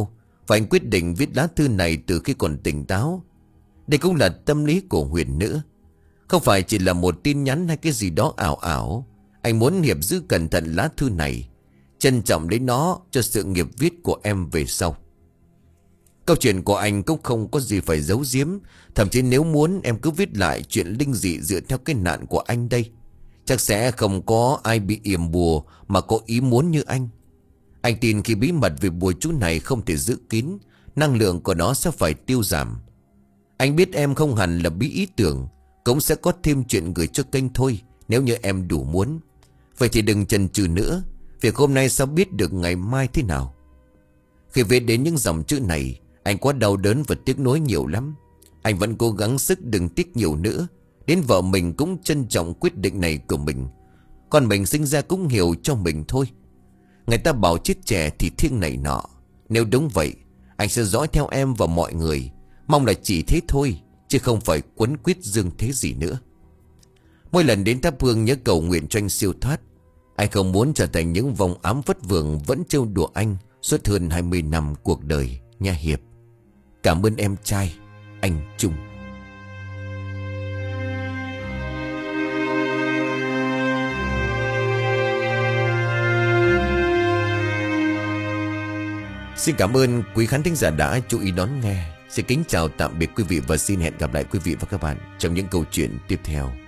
A: Và anh quyết định viết lá thư này từ khi còn tỉnh táo. Đây cũng là tâm lý của Huyền nữa. Không phải chỉ là một tin nhắn hay cái gì đó ảo ảo. Anh muốn Hiệp giữ cẩn thận lá thư này, trân trọng lấy nó cho sự nghiệp viết của em về sau. Câu chuyện của anh cũng không có gì phải giấu giếm. Thậm chí nếu muốn em cứ viết lại chuyện linh dị dựa theo cái nạn của anh đây. Chắc sẽ không có ai bị yểm bùa mà có ý muốn như anh. Anh tin khi bí mật về bùa chú này không thể giữ kín, năng lượng của nó sẽ phải tiêu giảm. Anh biết em không hẳn là bí ý tưởng, cũng sẽ có thêm chuyện gửi cho kênh thôi nếu như em đủ muốn. Vậy thì đừng chần chừ nữa. Việc hôm nay sao biết được ngày mai thế nào. Khi viết đến những dòng chữ này, anh quá đau đớn và tiếc nuối nhiều lắm. Anh vẫn cố gắng sức đừng tiếc nhiều nữa. Đến vợ mình cũng trân trọng quyết định này của mình. Còn mình sinh ra cũng hiểu cho mình thôi. Người ta bảo chết trẻ thì thiêng này nọ. Nếu đúng vậy, anh sẽ dõi theo em và mọi người. Mong là chỉ thế thôi, chứ không phải quấn quýt dương thế gì nữa. Mỗi lần đến thắp hương nhớ cầu nguyện cho anh siêu thoát. Anh không muốn trở thành những vòng ám vất vưởng vẫn trêu đùa anh suốt hơn hai mươi năm cuộc đời nha Hiệp. Cảm ơn em trai, anh Trung. Xin cảm ơn quý khán thính giả đã chú ý đón nghe. Xin kính chào tạm biệt quý vị và xin hẹn gặp lại quý vị và các bạn trong những câu chuyện tiếp theo.